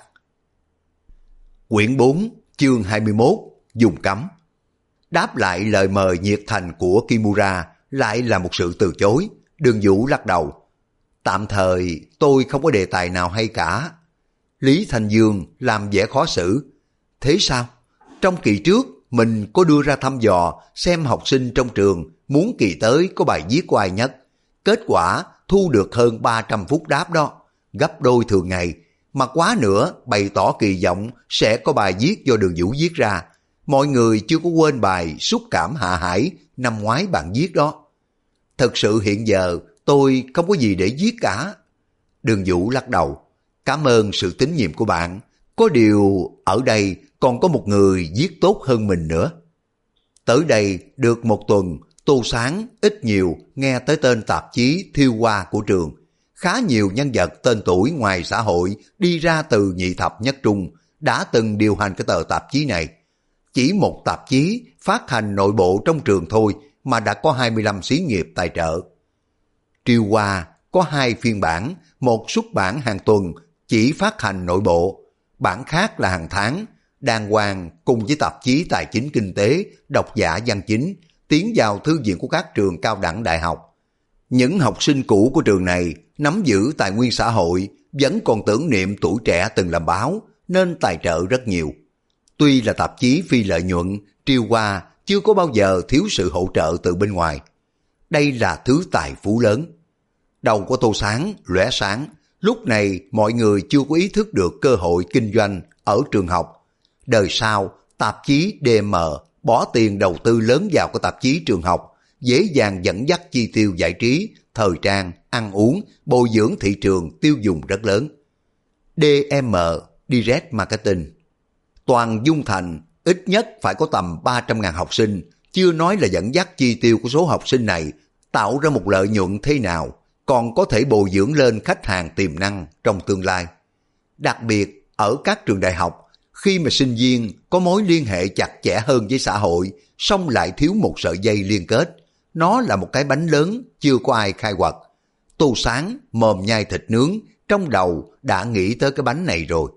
Quyển 4, chương 21, dùng cấm. Đáp lại lời mời nhiệt thành của Kimura lại là một sự từ chối. Đường Vũ lắc đầu. Tạm thời tôi không có đề tài nào hay cả. Lý Thanh Dương làm vẻ khó xử. Thế sao? Trong kỳ trước mình có đưa ra thăm dò xem học sinh trong trường muốn kỳ tới có bài viết của ai nhất. Kết quả thu được hơn 300 phút đáp đó, gấp đôi thường ngày. Mà quá nữa bày tỏ kỳ vọng sẽ có bài viết do Đường Vũ viết ra. Mọi người chưa có quên bài Xúc cảm hạ hải năm ngoái bạn viết đó. Thật sự hiện giờ tôi không có gì để viết cả. Đường Vũ lắc đầu. Cảm ơn sự tín nhiệm của bạn. Có điều ở đây còn có một người viết tốt hơn mình nữa. Tới đây được một tuần, Tô Sáng ít nhiều nghe tới tên tạp chí Thiêu Hoa của trường. Khá nhiều nhân vật tên tuổi ngoài xã hội đi ra từ nhị thập nhất trung đã từng điều hành cái tờ tạp chí này. Chỉ một tạp chí phát hành nội bộ trong trường thôi mà đã có 25 xí nghiệp tài trợ. Thiêu Hoa có 2 phiên bản, một xuất bản hàng tuần chỉ phát hành nội bộ, bản khác là hàng tháng, đàng hoàng cùng với tạp chí tài chính kinh tế, độc giả văn chính, tiến vào thư viện của các trường cao đẳng đại học. Những học sinh cũ của trường này nắm giữ tài nguyên xã hội, vẫn còn tưởng niệm tuổi trẻ từng làm báo, nên tài trợ rất nhiều. Tuy là tạp chí phi lợi nhuận, Thiêu Hoa chưa có bao giờ thiếu sự hỗ trợ từ bên ngoài. Đây là thứ tài phú lớn. Đầu của Tô Sáng lóe sáng, lúc này mọi người chưa có ý thức được cơ hội kinh doanh ở trường học. Đời sau, tạp chí DM bỏ tiền đầu tư lớn vào cái tạp chí trường học, dễ dàng dẫn dắt chi tiêu giải trí, thời trang, ăn uống, bồi dưỡng thị trường tiêu dùng rất lớn. DM, Direct Marketing. Toàn Dung Thành ít nhất phải có tầm 300.000 học sinh, chưa nói là dẫn dắt chi tiêu của số học sinh này, tạo ra một lợi nhuận thế nào, còn có thể bồi dưỡng lên khách hàng tiềm năng trong tương lai. Đặc biệt ở các trường đại học, khi mà sinh viên có mối liên hệ chặt chẽ hơn với xã hội, song lại thiếu một sợi dây liên kết, nó là một cái bánh lớn chưa có ai khai quật. Tô Sáng mồm nhai thịt nướng, trong đầu đã nghĩ tới cái bánh này rồi.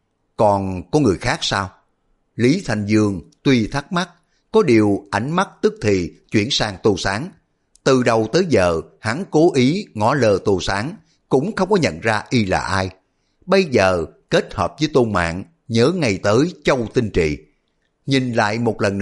Còn có người khác sao? Lý Thanh Dương tuy thắc mắc, có điều ánh mắt tức thì chuyển sang Tô Sáng. Từ đầu tới giờ hắn cố ý ngó lơ Tô Sáng, cũng không có nhận ra y là ai. Bây giờ kết hợp với Tôn Mạn, nhớ ngay tới Châu Tinh Trì. Nhìn lại một lần nữa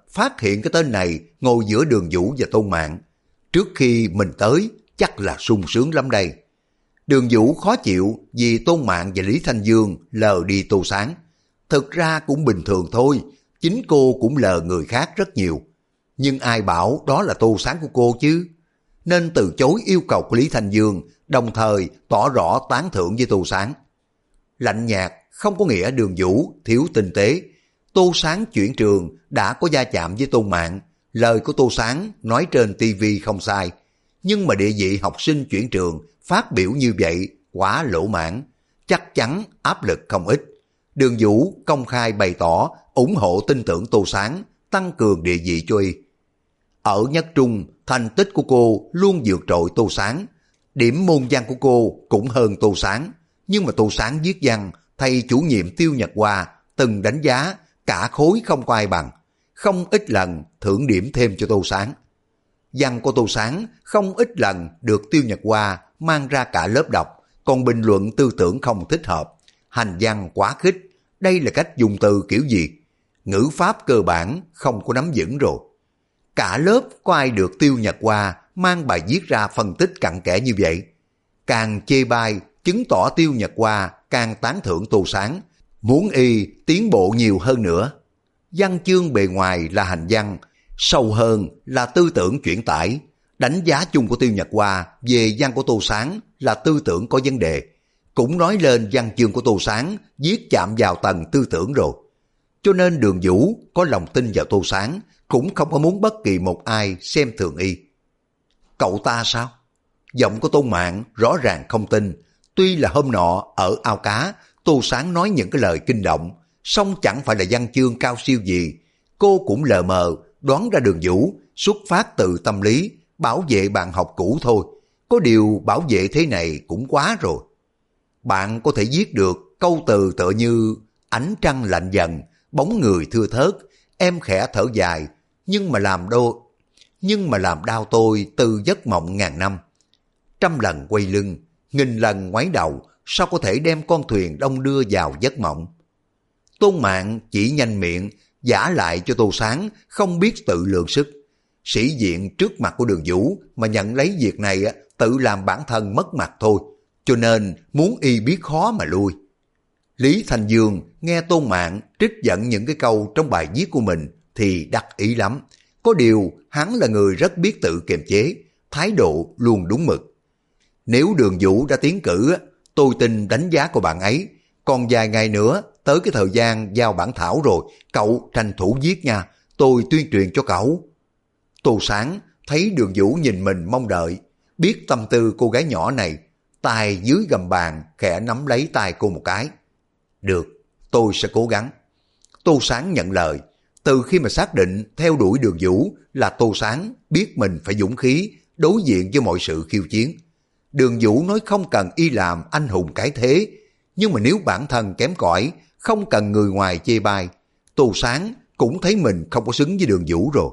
phát hiện cái tên này ngồi giữa Đường Vũ và Tôn Mạn. Trước khi mình tới, chắc là sung sướng lắm đây. Đường Vũ khó chịu vì Tôn Mạn và Lý Thanh Dương lờ đi Tô Sáng. Thực ra cũng bình thường thôi, chính cô cũng lờ người khác rất nhiều. Nhưng ai bảo đó là Tô Sáng của cô chứ? Nên từ chối yêu cầu của Lý Thanh Dương, đồng thời tỏ rõ tán thưởng với Tô Sáng. Lạnh nhạt không có nghĩa Đường Vũ thiếu tinh tế. Tô Sáng chuyển trường đã có va chạm với Tôn Mạn. Lời của Tô Sáng nói trên tivi không sai. Nhưng mà địa vị học sinh chuyển trường phát biểu như vậy quá lỗ mãn, chắc chắn áp lực không ít. Đường Vũ công khai bày tỏ ủng hộ tin tưởng Tô Sáng, tăng cường địa vị cho y. Ở nhất trung, thành tích của cô luôn vượt trội Tô Sáng. Điểm môn văn của cô cũng hơn Tô Sáng. Nhưng mà Tô Sáng viết văn, thầy chủ nhiệm Tiêu Nhật Hoa từng đánh giá cả khối không có ai bằng. Không ít lần thưởng điểm thêm cho Tô Sáng. Văn của Tô Sáng không ít lần được Tiêu Nhật Hoa mang ra cả lớp đọc, còn bình luận tư tưởng không thích hợp. Hành văn quá khích, đây là cách dùng từ kiểu gì? Ngữ pháp cơ bản không có nắm vững rồi. Cả lớp có ai được Tiêu Nhật Hoa mang bài viết ra phân tích cặn kẽ như vậy? Càng chê bai, chứng tỏ Tiêu Nhật Hoa càng tán thưởng Tô Sáng, muốn y tiến bộ nhiều hơn nữa. Văn chương bề ngoài là hành văn, sâu hơn là tư tưởng chuyển tải. Đánh giá chung của Tiêu Nhật Hoa về văn của Tô Sáng là tư tưởng có vấn đề. Cũng nói lên văn chương của Tô Sáng viết chạm vào tầng tư tưởng rồi. Cho nên Đường Vũ có lòng tin vào Tô Sáng, cũng không có muốn bất kỳ một ai xem thường y. Cậu ta sao? Giọng của Tôn Mạn rõ ràng không tin. Tuy là hôm nọ ở ao cá, Tô Sáng nói những cái lời kinh động, song chẳng phải là văn chương cao siêu gì. Cô cũng lờ mờ đoán ra Đường Vũ xuất phát từ tâm lý, bảo vệ bạn học cũ thôi. Có điều bảo vệ thế này cũng quá rồi. Bạn có thể viết được câu từ tựa như ánh trăng lạnh dần, bóng người thưa thớt, em khẽ thở dài, nhưng mà làm đau tôi từ giấc mộng ngàn năm. Trăm lần quay lưng, nghìn lần ngoái đầu, sao có thể đem con thuyền đông đưa vào giấc mộng? Tôn Mạn chỉ nhanh miệng, giả lại cho Tô Sáng không biết tự lượng sức. Sĩ diện trước mặt của Đường Vũ mà nhận lấy việc này tự làm bản thân mất mặt thôi, cho nên muốn y biết khó mà lui. Lý Thanh Dương nghe Tôn Mạn trích dẫn những cái câu trong bài viết của mình thì đắc ý lắm. Có điều hắn là người rất biết tự kiềm chế, thái độ luôn đúng mực. Nếu Đường Vũ đã tiến cử, tôi tin đánh giá của bạn ấy. Còn vài ngày nữa tới cái thời gian giao bản thảo rồi, cậu tranh thủ viết nha, tôi tuyên truyền cho cậu. Tô Sáng thấy Đường Vũ nhìn mình mong đợi, biết tâm tư cô gái nhỏ này, tay dưới gầm bàn khẽ nắm lấy tay cô một cái. Được, tôi sẽ cố gắng. Tô Sáng nhận lời. Từ khi mà xác định theo đuổi Đường Vũ là Tô Sáng biết mình phải dũng khí đối diện với mọi sự khiêu chiến. Đường Vũ nói không cần y làm anh hùng cái thế, nhưng mà nếu bản thân kém cỏi, không cần người ngoài chê bai, Tô Sáng cũng thấy mình không có xứng với Đường Vũ rồi.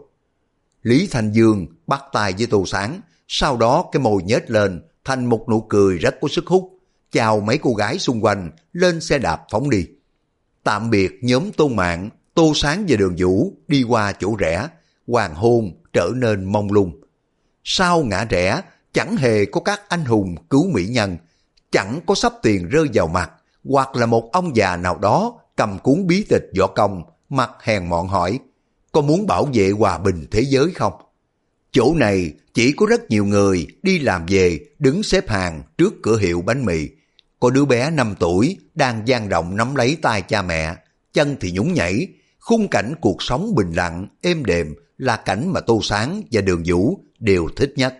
Lý Thanh Dương bắt tay với Tô Sáng, sau đó cái môi nhếch lên thành một nụ cười rất có sức hút, chào mấy cô gái xung quanh lên xe đạp phóng đi. Tạm biệt nhóm Tôn Mạn, Tô Sáng và Đường Vũ đi qua chỗ rẽ, hoàng hôn trở nên mông lung. Sau ngã rẽ chẳng hề có các anh hùng cứu mỹ nhân, chẳng có sắp tiền rơi vào mặt, hoặc là một ông già nào đó cầm cuốn bí tịch võ công, mặt hèn mọn hỏi, có muốn bảo vệ hòa bình thế giới không? Chỗ này chỉ có rất nhiều người đi làm về đứng xếp hàng trước cửa hiệu bánh mì. Có đứa bé 5 tuổi đang dang động nắm lấy tay cha mẹ, chân thì nhún nhảy. Khung cảnh cuộc sống bình lặng, êm đềm là cảnh mà Tô Sáng và Đường Vũ đều thích nhất.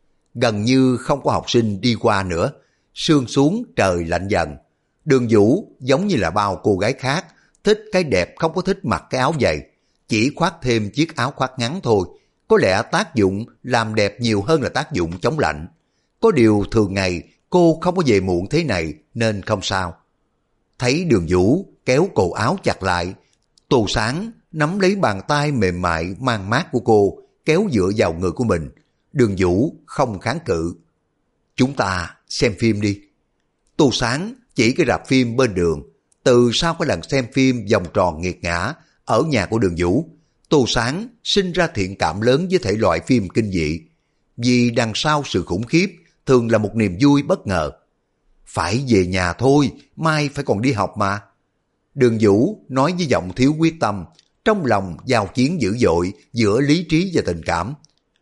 Gần như không có học sinh đi qua nữa, sương xuống trời lạnh dần. Đường Vũ giống như là bao cô gái khác, thích cái đẹp không có thích mặc cái áo dày, chỉ khoác thêm chiếc áo khoác ngắn thôi. Có lẽ tác dụng làm đẹp nhiều hơn là tác dụng chống lạnh. Có điều thường ngày cô không có về muộn thế này nên không sao. Thấy Đường Vũ kéo cổ áo chặt lại, Tô Sáng nắm lấy bàn tay mềm mại mang mát của cô, kéo dựa vào người của mình. Đường Vũ không kháng cự. Chúng ta xem phim đi. Tô Sáng chỉ cái rạp phim bên đường. Từ sau cái lần xem phim vòng tròn nghiệt ngã ở nhà của Đường Vũ, Tô Sáng sinh ra thiện cảm lớn với thể loại phim kinh dị, vì đằng sau sự khủng khiếp thường là một niềm vui bất ngờ. Phải về nhà thôi, mai phải còn đi học mà. Đường Vũ nói với giọng thiếu quyết tâm, trong lòng giao chiến dữ dội giữa lý trí và tình cảm.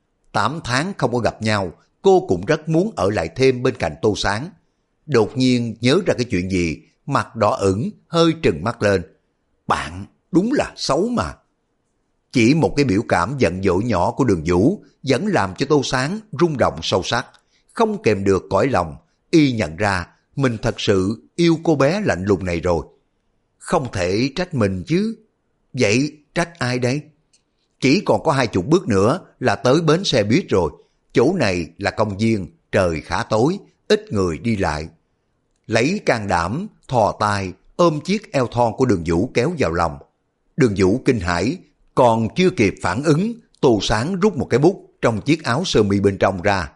8 tháng không có gặp nhau, cô cũng rất muốn ở lại thêm bên cạnh Tô Sáng. Đột nhiên nhớ ra cái chuyện gì, mặt đỏ ửng, hơi trừng mắt lên. Bạn đúng là xấu mà. Chỉ một cái biểu cảm giận dỗi nhỏ của Đường Vũ vẫn làm cho Tô Sáng rung động sâu sắc, không kèm được cõi lòng, y nhận ra mình thật sự yêu cô bé lạnh lùng này rồi. Không thể trách mình chứ. Vậy trách ai đây? Chỉ còn có 20 bước nữa là tới bến xe buýt rồi. Chỗ này là công viên, trời khá tối, ít người đi lại. Lấy can đảm, thò tay, ôm chiếc eo thon của Đường Vũ kéo vào lòng. Đường Vũ kinh hãi, còn chưa kịp phản ứng, Tô Sáng rút một cái bút trong chiếc áo sơ mi bên trong ra.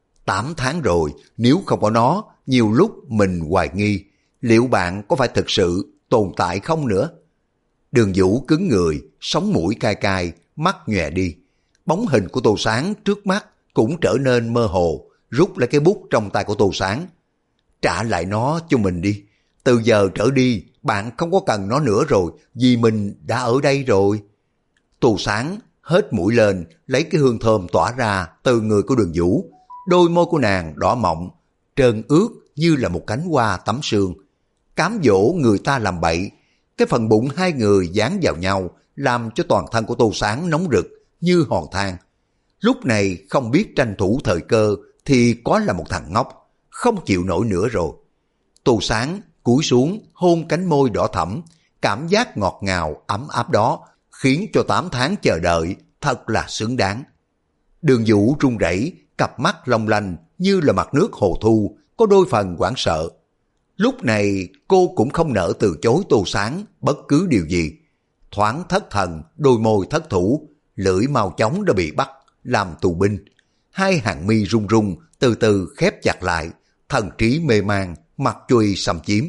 8 tháng rồi, nếu không có nó, nhiều lúc mình hoài nghi, liệu bạn có phải thực sự tồn tại không nữa? Đường Vũ cứng người, sống mũi cay cay, mắt nhòe đi. Bóng hình của Tô Sáng trước mắt cũng trở nên mơ hồ, rút lấy cái bút trong tay của Tô Sáng. Trả lại nó cho mình đi. Từ giờ trở đi, bạn không có cần nó nữa rồi, vì mình đã ở đây rồi. Tô Sáng hết mũi lên, lấy cái hương thơm tỏa ra từ người của Đường Vũ. Đôi môi của nàng đỏ mọng, trơn ướt như là một cánh hoa tắm sương. Cám dỗ người ta làm bậy. Cái phần bụng hai người dán vào nhau làm cho toàn thân của Tô Sáng nóng rực như hòn than. Lúc này không biết tranh thủ thời cơ thì có là một thằng ngốc, không chịu nổi nữa rồi. Tô Sáng cúi xuống hôn cánh môi đỏ thẫm, cảm giác ngọt ngào ấm áp đó khiến cho 8 tháng chờ đợi thật là xứng đáng. Đường Vũ run rẩy, cặp mắt long lanh như là mặt nước hồ thu, có đôi phần hoảng sợ. Lúc này cô cũng không nỡ từ chối Tô Sáng bất cứ điều gì. Thoáng thất thần, đôi môi thất thủ, lưỡi mau chóng đã bị bắt làm tù binh. Hai hàng mi run run từ từ khép chặt lại, thần trí mê man, mặt chuôi xăm chiếm.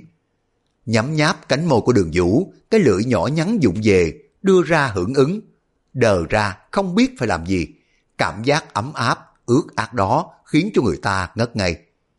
Nhắm nháp cánh môi của Đường Vũ, cái lưỡi nhỏ nhắn vụng về đưa ra hưởng ứng. Đờ ra không biết phải làm gì. Cảm giác ấm áp, ướt át đó khiến cho người ta ngất ngây.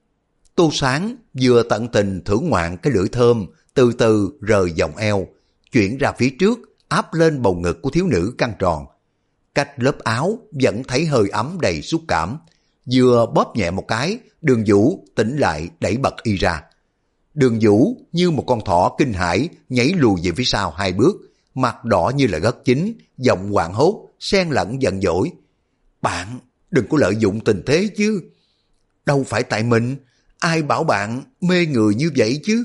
Tô Sáng vừa tận tình thưởng ngoạn cái lưỡi thơm, từ từ rời vòng eo, chuyển ra phía trước, áp lên bầu ngực của thiếu nữ căng tròn. Cách lớp áo vẫn thấy hơi ấm đầy xúc cảm. Vừa bóp nhẹ một cái, Đường Vũ tỉnh lại đẩy bật y ra. Đường Vũ như một con thỏ kinh hãi nhảy lùi về phía sau 2 bước, mặt đỏ như là gất chín, giọng hoảng hốt, xen lẫn giận dỗi. Bạn đừng có lợi dụng tình thế chứ. Đâu phải tại mình, ai bảo bạn mê người như vậy chứ?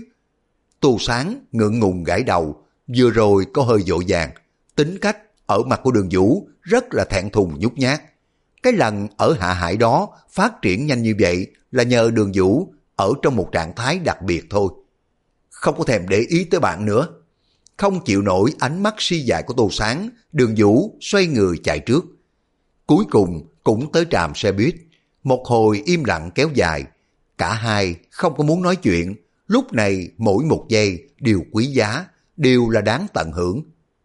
Tô Sáng ngượng ngùng gãi đầu, vừa rồi có hơi vội vàng. Tính cách ở mặt của Đường Vũ rất là thẹn thùng nhút nhát. Cái lần ở Hạ Hải đó phát triển nhanh như vậy là nhờ Đường Vũ ở trong một trạng thái đặc biệt thôi. Không có thèm để ý tới bạn nữa. Không chịu nổi ánh mắt si dại của Tô Sáng, Đường Vũ xoay người chạy trước. Cuối cùng cũng tới trạm xe buýt. Một hồi im lặng kéo dài. Cả hai không có muốn nói chuyện. Lúc này mỗi một giây đều quý giá, đều là đáng tận hưởng.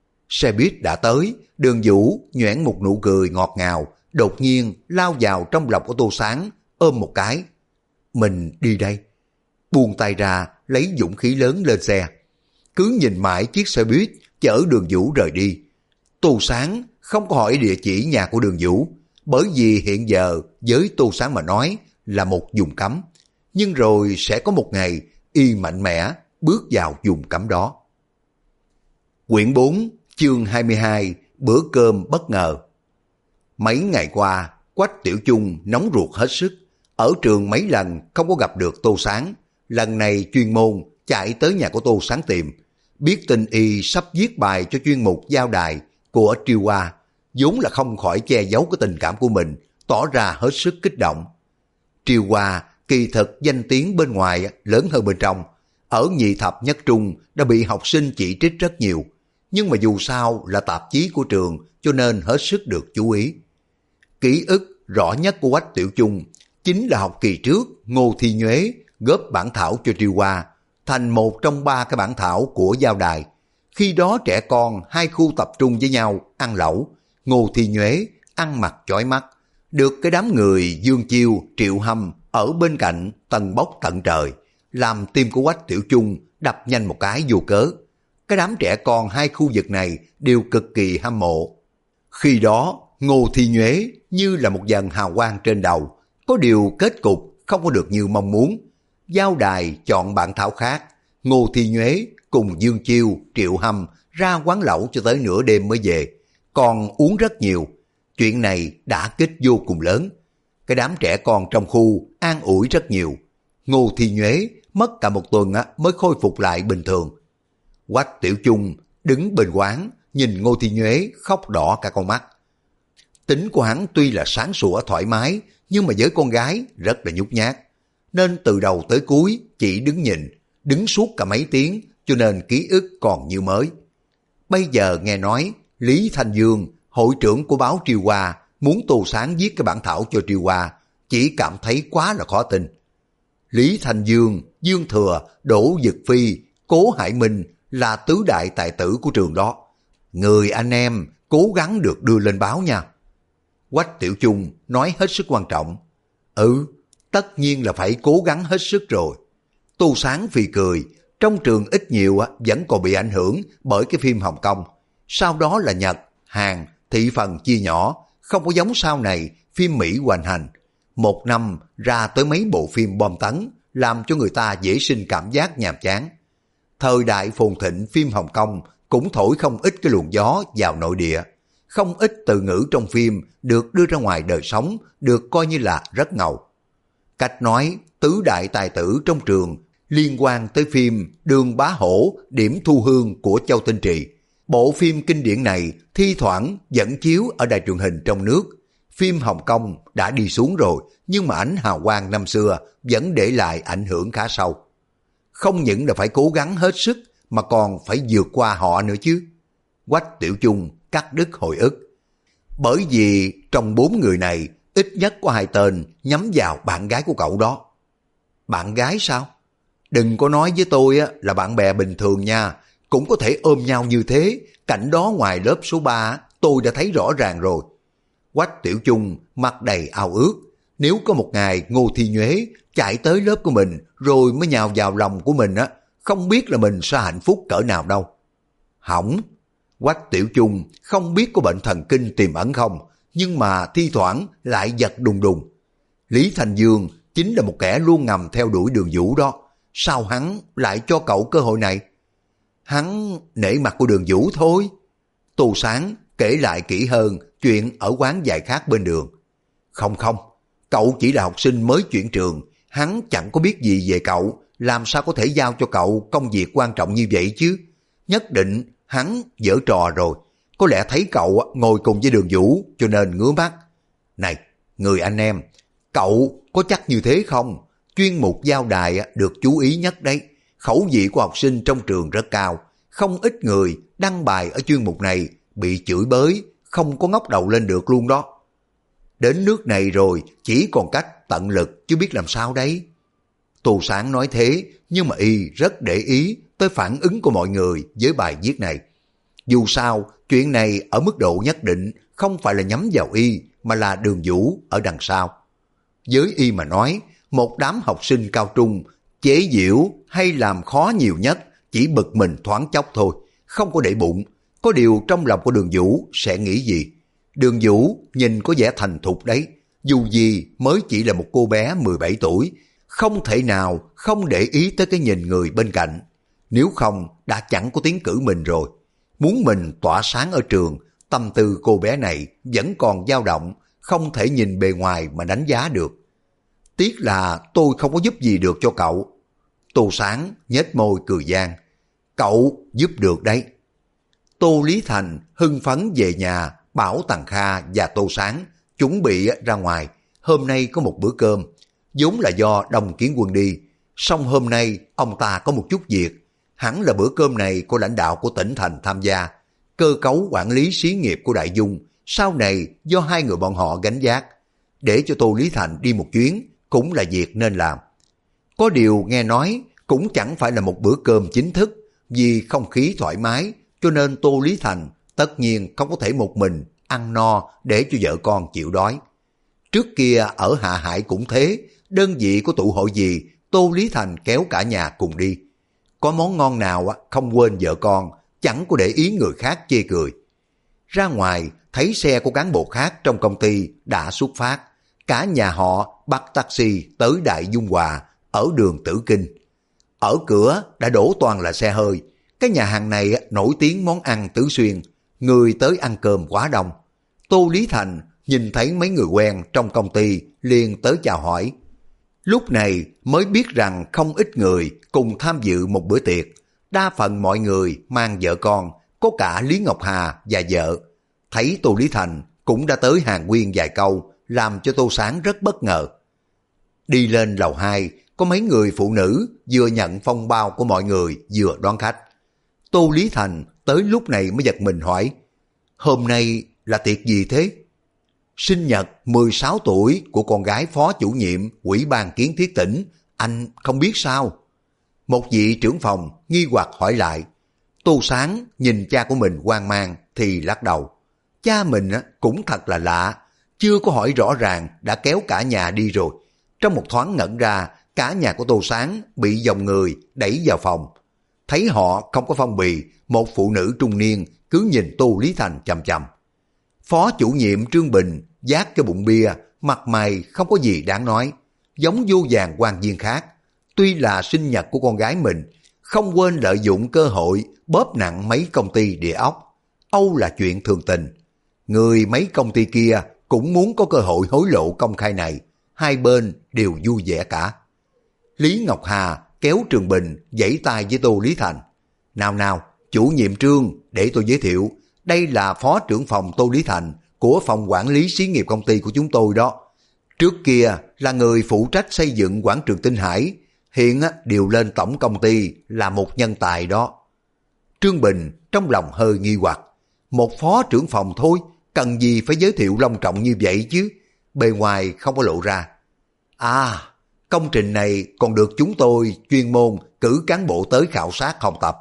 Xe buýt đã tới, Đường Vũ nhoẻn một nụ cười ngọt ngào, đột nhiên lao vào trong lòng của Tô Sáng, ôm một cái. Mình đi đây. Buông tay ra, lấy dũng khí lớn lên xe. Cứ nhìn mãi chiếc xe buýt chở Đường Vũ rời đi. Tô Sáng không có hỏi địa chỉ nhà của Đường Vũ, bởi vì hiện giờ với Tô Sáng mà nói là một vùng cấm. Nhưng rồi sẽ có một ngày y mạnh mẽ bước vào vùng cấm đó. Quyển 4, chương 22, bữa cơm bất ngờ. Mấy ngày qua, Quách Tiểu Chung nóng ruột hết sức. Ở trường mấy lần không có gặp được Tô Sáng. Lần này chuyên môn chạy tới nhà của Tô Sáng tìm. Biết tin y sắp viết bài cho chuyên mục giao đài của Triều Hoa, vốn là không khỏi che giấu cái tình cảm của mình, tỏ ra hết sức kích động. Triều Hoa kỳ thực danh tiếng bên ngoài lớn hơn bên trong. Ở nhị thập nhất trung đã bị học sinh chỉ trích rất nhiều. Nhưng mà dù sao là tạp chí của trường cho nên hết sức được chú ý. Ký ức rõ nhất của Quách Tiểu Chung chính là học kỳ trước Ngô Thi Nhuế góp bản thảo cho Triều Hoa thành một trong 3 cái bản thảo của giao đài. Khi đó trẻ con 2 khu tập trung với nhau ăn lẩu, Ngô Thi Nhuế ăn mặc chói mắt, được cái đám người Dương Chiêu, Triệu Hâm ở bên cạnh tần bốc tận trời, làm tim của Quách Tiểu Chung đập nhanh một cái vô cớ. Cái đám trẻ con hai khu vực này đều cực kỳ hâm mộ. Khi đó, Ngô Thi Nhuế như là một dàn hào quang trên đầu, có điều kết cục không có được như mong muốn. Giao đài chọn bản thảo khác, Ngô Thi Nhuế cùng Dương Chiêu, Triệu Hâm ra quán lẩu cho tới nửa đêm mới về, còn uống rất nhiều. Chuyện này đã kích vô cùng lớn. Cái đám trẻ con trong khu an ủi rất nhiều. Ngô Thi Nhuế mất cả một tuần mới khôi phục lại bình thường. Quách Tiểu Chung đứng bên quán nhìn Ngô Thi Nhuế khóc đỏ cả con mắt. Tính của hắn tuy là sáng sủa thoải mái, nhưng mà với con gái rất là nhút nhát, nên từ đầu tới cuối chỉ đứng nhìn, đứng suốt cả mấy tiếng, cho nên ký ức còn như mới. Bây giờ nghe nói Lý Thanh Dương, hội trưởng của báo Triều Hoa, muốn Tô Sáng viết cái bản thảo cho Triều Hoa, chỉ cảm thấy quá là khó tin. Lý Thanh Dương, Dương Thừa, Đỗ Dực Phi, Cố Hải Minh là tứ đại tài tử của trường đó. Người anh em cố gắng được đưa lên báo nha. Quách Tiểu Chung nói hết sức quan trọng. Tất nhiên là phải cố gắng hết sức rồi. Tô Sáng phì cười, trong trường ít nhiều vẫn còn bị ảnh hưởng bởi cái phim Hồng Kông. Sau đó là Nhật, Hàn, thị phần chia nhỏ, không có giống sau này phim Mỹ hoành hành. Một năm ra tới mấy bộ phim bom tấn, làm cho người ta dễ sinh cảm giác nhàm chán. Thời đại phồn thịnh phim Hồng Kông cũng thổi không ít cái luồng gió vào nội địa. Không ít từ ngữ trong phim được đưa ra ngoài đời sống, được coi như là rất ngầu. Cách nói tứ đại tài tử trong trường liên quan tới phim Đường Bá Hổ, Điểm Thu Hương của Châu Tinh Trì. Bộ phim kinh điển này thi thoảng vẫn chiếu ở đài truyền hình trong nước. Phim Hồng Kông đã đi xuống rồi, nhưng mà ánh hào quang năm xưa vẫn để lại ảnh hưởng khá sâu. Không những là phải cố gắng hết sức, mà còn phải vượt qua họ nữa chứ. Quách Tiểu Chung cắt đứt hồi ức. Bởi vì trong 4 người này, ít nhất có 2 tên nhắm vào bạn gái của cậu đó. Bạn gái sao? Đừng có nói với tôi là bạn bè bình thường nha, cũng có thể ôm nhau như thế. Cảnh đó ngoài lớp số 3 tôi đã thấy rõ ràng rồi. Quách Tiểu Chung mặt đầy ao ước. Nếu có một ngày Ngô Thi Nhuế chạy tới lớp của mình rồi mới nhào vào lòng của mình không biết là mình sẽ hạnh phúc cỡ nào đâu. Hỏng. Quách Tiểu Chung không biết có bệnh thần kinh tiềm ẩn không, nhưng mà thi thoảng lại giật đùng đùng. Lý Thành Dương chính là một kẻ luôn ngầm theo đuổi Đường Vũ đó. Sao hắn lại cho cậu cơ hội này? Hắn nể mặt của Đường Vũ thôi. Tô Sáng kể lại kỹ hơn chuyện ở quán dài khác bên đường. Không, cậu chỉ là học sinh mới chuyển trường, hắn chẳng có biết gì về cậu, làm sao có thể giao cho cậu công việc quan trọng như vậy chứ? Nhất định hắn giở trò rồi, có lẽ thấy cậu ngồi cùng với Đường Vũ cho nên ngứa mắt. Này, người anh em, cậu có chắc như thế không? Chuyên mục giao đài được chú ý nhất đấy, khẩu vị của học sinh trong trường rất cao, không ít người đăng bài ở chuyên mục này bị chửi bới, không có ngóc đầu lên được luôn đó. Đến nước này rồi, chỉ còn cách tận lực chứ biết làm sao đấy. Tô Sáng nói thế, nhưng mà y rất để ý tới phản ứng của mọi người với bài viết này. Dù sao, chuyện này ở mức độ nhất định không phải là nhắm vào y, mà là Đường Vũ ở đằng sau. Với y mà nói, một đám học sinh cao trung, chế giễu hay làm khó nhiều nhất chỉ bực mình thoáng chốc thôi, không có để bụng. Có điều trong lòng của Đường Vũ sẽ nghĩ gì? Đường Vũ nhìn có vẻ thành thục đấy, dù gì mới chỉ là một cô bé 17 tuổi, không thể nào không để ý tới cái nhìn người bên cạnh. Nếu không đã chẳng có tiến cử mình rồi. Muốn mình tỏa sáng ở trường, tâm tư cô bé này vẫn còn dao động, không thể nhìn bề ngoài mà đánh giá được. Tiếc là tôi không có giúp gì được cho cậu. Tô Sáng nhếch môi cười gian. Cậu giúp được đấy. Tô Lý Thành hưng phấn về nhà bảo Tằng Kha và Tô Sáng chuẩn bị ra ngoài. Hôm nay có một bữa cơm, vốn là do Đông Kiến Quân đi. Song hôm nay ông ta có một chút việc. Hẳn là bữa cơm này có lãnh đạo của tỉnh thành tham gia. Cơ cấu quản lý xí nghiệp của Đại Dung sau này do hai người bọn họ gánh vác. Để cho Tô Lý Thành đi một chuyến cũng là việc nên làm. Có điều nghe nói cũng chẳng phải là một bữa cơm chính thức, vì không khí thoải mái cho nên Tô Lý Thành tất nhiên không có thể một mình ăn no để cho vợ con chịu đói. Trước kia ở Hạ Hải cũng thế, đơn vị có tụ hội gì, Tô Lý Thành kéo cả nhà cùng đi. Có món ngon nào không quên vợ con, chẳng có để ý người khác chê cười. Ra ngoài, thấy xe của cán bộ khác trong công ty đã xuất phát. Cả nhà họ bắt taxi tới Đại Dung Hòa ở đường Tử Kinh. Ở cửa đã đổ toàn là xe hơi. Cái nhà hàng này nổi tiếng món ăn tứ xuyên, người tới ăn cơm quá đông. Tô Lý Thành nhìn thấy mấy người quen trong công ty liền tới chào hỏi. Lúc này mới biết rằng không ít người cùng tham dự một bữa tiệc. Đa phần mọi người mang vợ con, có cả Lý Ngọc Hà và vợ. Thấy Tô Lý Thành cũng đã tới hàn huyên vài câu, làm cho Tô Sáng rất bất ngờ. Đi lên lầu 2, có mấy người phụ nữ vừa nhận phong bao của mọi người vừa đón khách. Tô Lý Thành tới lúc này mới giật mình hỏi, hôm nay là tiệc gì thế? Sinh nhật 16 tuổi của con gái phó chủ nhiệm Ủy ban Kiến thiết tỉnh, anh không biết sao? Một vị trưởng phòng nghi hoặc hỏi lại. Tô Sáng nhìn cha của mình hoang mang thì lắc đầu. Cha mình cũng thật là lạ, chưa có hỏi rõ ràng đã kéo cả nhà đi rồi. Trong một thoáng ngẩn ra, cả nhà của Tô Sáng bị dòng người đẩy vào phòng. Thấy họ không có phong bì, một phụ nữ trung niên cứ nhìn Tô Lý Thành chằm chằm. Phó chủ nhiệm Trương Bình vác cái bụng bia, mặt mày không có gì đáng nói, giống vô vàn quan viên khác. Tuy là sinh nhật của con gái mình, không quên lợi dụng cơ hội bóp nặng mấy công ty địa ốc. Âu là chuyện thường tình. Người mấy công ty kia cũng muốn có cơ hội hối lộ công khai này, hai bên đều vui vẻ cả. Lý Ngọc Hà kéo Trường Bình giãy tay với Tô Lý Thành. Nào nào, chủ nhiệm Trương, để tôi giới thiệu, đây là phó trưởng phòng Tô Lý Thành của phòng quản lý xí nghiệp công ty của chúng tôi đó. Trước kia là người phụ trách xây dựng quảng trường Tinh Hải, hiện điều lên tổng công ty là một nhân tài đó. Trương Bình trong lòng hơi nghi hoặc, một phó trưởng phòng thôi, cần gì phải giới thiệu long trọng như vậy chứ, bề ngoài không có lộ ra. À, công trình này còn được chúng tôi chuyên môn cử cán bộ tới khảo sát học tập.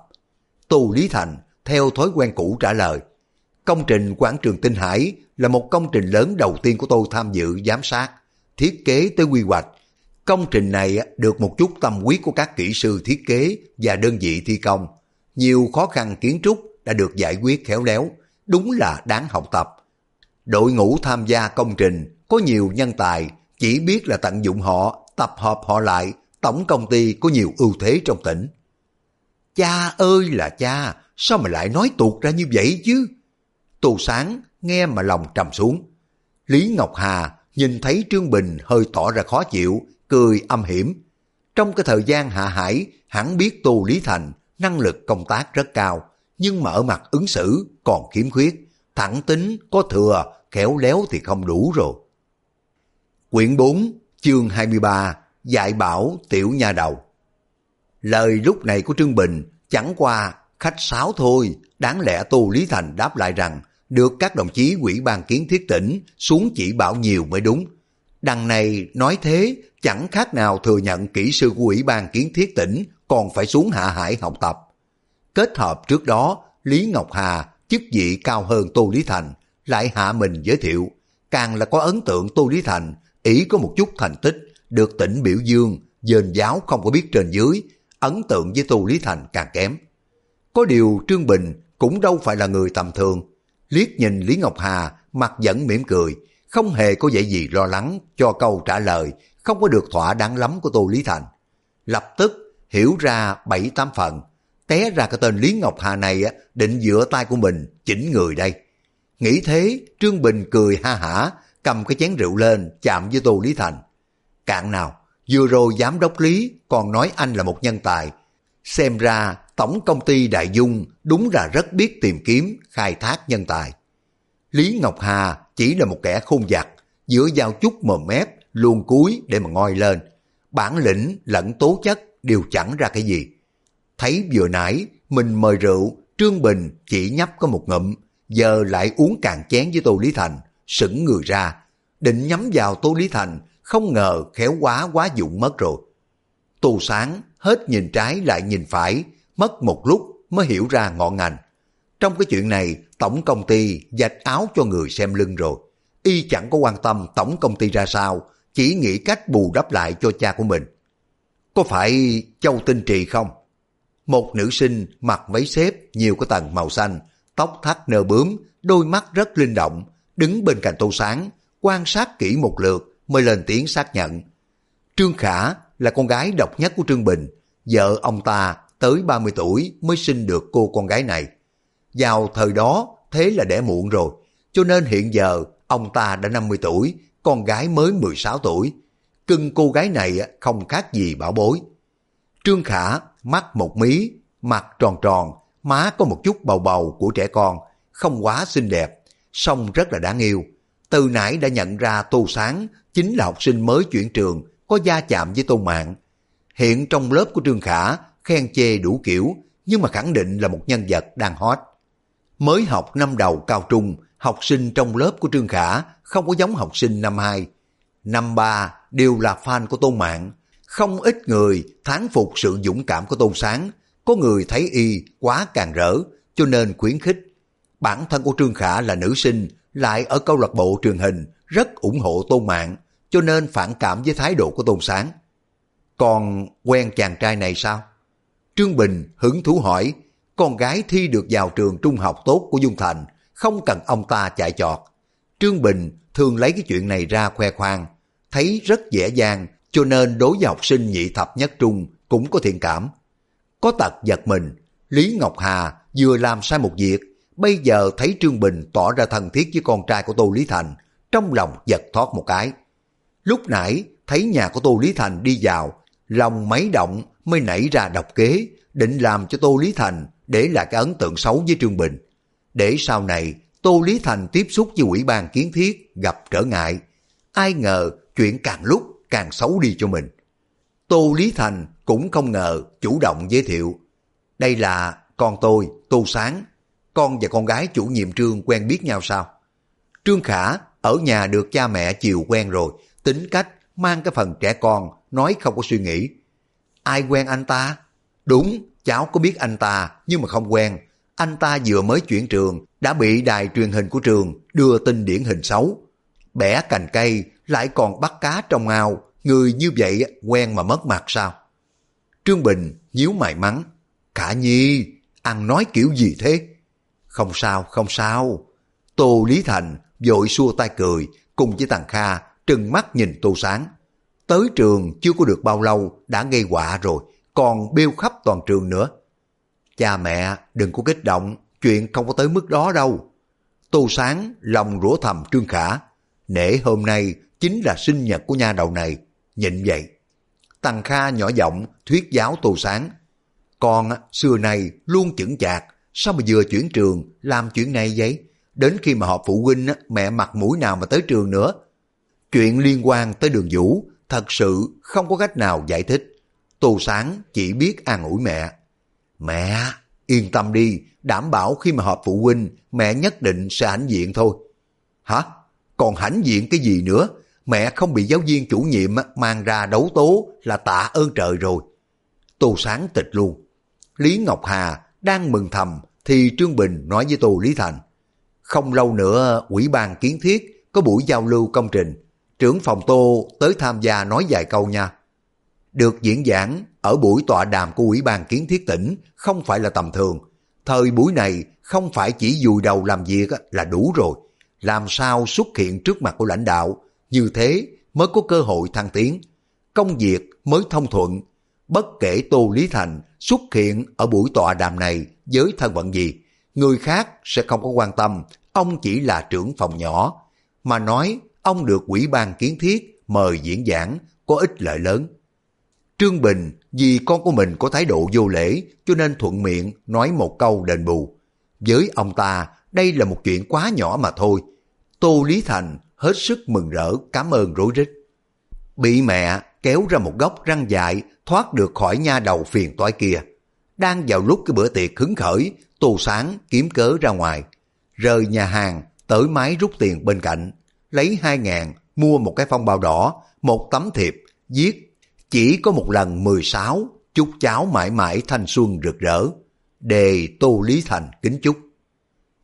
Tô Lý Thành theo thói quen cũ trả lời. Công trình quảng trường Tinh Hải là một công trình lớn đầu tiên của tôi tham dự giám sát, thiết kế tới quy hoạch. Công trình này được một chút tâm huyết của các kỹ sư thiết kế và đơn vị thi công. Nhiều khó khăn kiến trúc đã được giải quyết khéo léo, đúng là đáng học tập. Đội ngũ tham gia công trình có nhiều nhân tài, chỉ biết là tận dụng họ, tập hợp họ lại, tổng công ty có nhiều ưu thế trong tỉnh. Cha ơi là cha, sao mà lại nói tuột ra như vậy chứ? Tô Sáng nghe mà lòng trầm xuống. Lý Ngọc Hà nhìn thấy Trương Bình hơi tỏ ra khó chịu, cười âm hiểm. Trong cái thời gian Hạ Hải, hẳn biết Tô Lý Thành năng lực công tác rất cao, nhưng mà ở mặt ứng xử còn khiếm khuyết, thẳng tính có thừa, khéo léo thì không đủ rồi. Quyển 4, chương 23, dạy bảo tiểu nha đầu. Lời lúc này của Trương Bình chẳng qua khách sáo thôi, đáng lẽ Tô Lý Thành đáp lại rằng được các đồng chí Ủy ban Kiến thiết tỉnh xuống chỉ bảo nhiều mới đúng. Đằng này nói thế chẳng khác nào thừa nhận kỹ sư của Ủy ban Kiến thiết tỉnh còn phải xuống Hạ Hải học tập. Kết hợp trước đó, Lý Ngọc Hà chức vị cao hơn Tô Lý Thành, lại hạ mình giới thiệu, càng là có ấn tượng Tô Lý Thành, ý có một chút thành tích, được tỉnh biểu dương, dền giáo không có biết trên dưới, ấn tượng với Tô Lý Thành càng kém. Có điều Trương Bình cũng đâu phải là người tầm thường, liếc nhìn Lý Ngọc Hà, mặt vẫn mỉm cười, không hề có vẻ gì lo lắng cho câu trả lời không có được thỏa đáng lắm của Tô Lý Thành. Lập tức hiểu ra 7-8 phần, té ra cái tên Lý Ngọc Hà này định dựa tay của mình chỉnh người đây. Nghĩ thế, Trương Bình cười ha hả, cầm cái chén rượu lên chạm với Tô Lý Thành. Cạn nào, vừa rồi giám đốc Lý còn nói anh là một nhân tài. Xem ra tổng công ty Đại Dung đúng là rất biết tìm kiếm, khai thác nhân tài. Lý Ngọc Hà chỉ là một kẻ khôn vặt, giữa giao chút mồm mép, luồn cúi để mà ngoi lên. Bản lĩnh lẫn tố chất đều chẳng ra cái gì. Thấy vừa nãy mình mời rượu, Trương Bình chỉ nhấp có một ngụm, giờ lại uống cạn chén với Tô Lý Thành, sững người ra, định nhắm vào Tô Lý Thành, không ngờ khéo quá dụng mất rồi. Tô Sáng hết nhìn trái lại nhìn phải, mất một lúc mới hiểu ra ngọn ngành. Trong cái chuyện này, tổng công ty vạch áo cho người xem lưng rồi. Y chẳng có quan tâm tổng công ty ra sao, chỉ nghĩ cách bù đắp lại cho cha của mình. Có phải Châu Tinh Trì không? Một nữ sinh mặc váy xếp nhiều cái tầng màu xanh, tóc thắt nơ bướm, đôi mắt rất linh động, đứng bên cạnh Tô Sáng, quan sát kỹ một lượt mới lên tiếng xác nhận. Trương Khả là con gái độc nhất của Trương Bình, vợ ông ta tới 30 tuổi mới sinh được cô con gái này. Vào thời đó thế là đẻ muộn rồi, cho nên hiện giờ ông ta đã 50 tuổi, con gái mới 16 tuổi. Cưng cô gái này không khác gì bảo bối. Trương Khả mắt một mí, mặt tròn tròn, má có một chút bầu bầu của trẻ con, không quá xinh đẹp, song rất là đáng yêu. Từ nãy đã nhận ra Tô Sáng chính là học sinh mới chuyển trường, có va chạm với Tô Mạn. Hiện trong lớp của Trương Khả khen chê đủ kiểu, nhưng mà khẳng định là một nhân vật đang hot. Mới học năm đầu cao trung, học sinh trong lớp của Trương Khả không có giống học sinh năm 2. Năm 3 đều là fan của Tô Mạn. Không ít người thán phục sự dũng cảm của Tô Sáng, có người thấy y quá càng rỡ, cho nên khuyến khích. Bản thân của Trương Khả là nữ sinh, lại ở câu lạc bộ truyền hình, rất ủng hộ Tô Mạn, cho nên phản cảm với thái độ của Tô Sáng. Còn quen chàng trai này sao? Trương Bình hứng thú hỏi, con gái thi được vào trường trung học tốt của Dung Thành, không cần ông ta chạy chọt. Trương Bình thường lấy cái chuyện này ra khoe khoang, thấy rất dễ dàng, cho nên đối với học sinh nhị thập nhất trung cũng có thiện cảm. Có tật giật mình, Lý Ngọc Hà vừa làm sai một việc, bây giờ thấy Trương Bình tỏ ra thân thiết với con trai của Tô Lý Thành, trong lòng giật thoát một cái. Lúc nãy thấy nhà của Tô Lý Thành đi vào, lòng mấy động mới nảy ra độc kế, định làm cho Tô Lý Thành để lại cái ấn tượng xấu với Trương Bình. Để sau này Tô Lý Thành tiếp xúc với ủy ban kiến thiết gặp trở ngại. Ai ngờ chuyện càng lúc càng xấu đi cho mình. Tô Lý Thành cũng không ngờ chủ động giới thiệu. Đây là con tôi, Tô Sáng. Con và con gái chủ nhiệm Trương quen biết nhau sao? Trương Khả ở nhà được cha mẹ chiều quen rồi, tính cách mang cái phần trẻ con, nói không có suy nghĩ. Ai quen anh ta? Đúng, cháu có biết anh ta nhưng mà không quen. Anh ta vừa mới chuyển trường, đã bị đài truyền hình của trường đưa tin điển hình xấu. Bẻ cành cây lại còn bắt cá trong ao, người như vậy quen mà mất mặt sao? Trương Bình nhíu mày mắng, Khả Nhi, ăn nói kiểu gì thế? Không sao, không sao. Tô Lý Thành vội xua tay cười, cùng với thằng Kha trừng mắt nhìn Tô Sáng. Tới trường chưa có được bao lâu đã gây họa rồi, còn bêu khắp toàn trường nữa. Cha mẹ đừng có kích động, chuyện không có tới mức đó đâu. Tô Sáng lòng rủa thầm Trương Khả, nể hôm nay chính là sinh nhật của nha đầu này, nhịn vậy. Thằng Kha nhỏ giọng thuyết giáo Tô Sáng, con xưa nay luôn chững chạc, sao mà vừa chuyển trường làm chuyện này vậy? Đến khi mà họp phụ huynh mẹ mặt mũi nào mà tới trường nữa? Chuyện liên quan tới Đường Vũ thật sự không có cách nào giải thích. Tô Sáng chỉ biết an ủi mẹ. Mẹ yên tâm đi, đảm bảo khi mà họp phụ huynh mẹ nhất định sẽ hãnh diện thôi. Hả? Còn hãnh diện cái gì nữa? Mẹ không bị giáo viên chủ nhiệm mang ra đấu tố là tạ ơn trời rồi. Tô Sáng tịch luôn. Lý Ngọc Hà đang mừng thầm thì Trương Bình nói với Tô Lý Thành, không lâu nữa ủy ban kiến thiết có buổi giao lưu công trình, trưởng phòng Tô tới tham gia nói vài câu nha. Được diễn giảng ở buổi tọa đàm của ủy ban kiến thiết tỉnh không phải là tầm thường. Thời buổi này không phải chỉ vùi đầu làm việc là đủ rồi. Làm sao xuất hiện trước mặt của lãnh đạo, như thế mới có cơ hội thăng tiến. Công việc mới thông thuận. Bất kể Tô Lý Thành xuất hiện ở buổi tọa đàm này với thân phận gì, người khác sẽ không có quan tâm, ông chỉ là trưởng phòng nhỏ. Mà nói ông được ủy ban kiến thiết mời diễn giảng có ích lợi lớn. Trương Bình vì con của mình có thái độ vô lễ cho nên thuận miệng nói một câu đền bù. Với ông ta đây là một chuyện quá nhỏ mà thôi. Tô Lý Thành hết sức mừng rỡ cảm ơn rối rít. Bị mẹ kéo ra một góc răng dại thoát được khỏi nha đầu phiền toái kia. Đang vào lúc cái bữa tiệc hứng khởi, Tô Sáng kiếm cớ ra ngoài, rời nhà hàng tới máy rút tiền bên cạnh, lấy 2.000 mua một cái phong bao đỏ, một tấm thiệp viết chỉ có một lần 16, chúc cháu mãi mãi thanh xuân rực rỡ. Đề Tô Lý Thành kính chúc.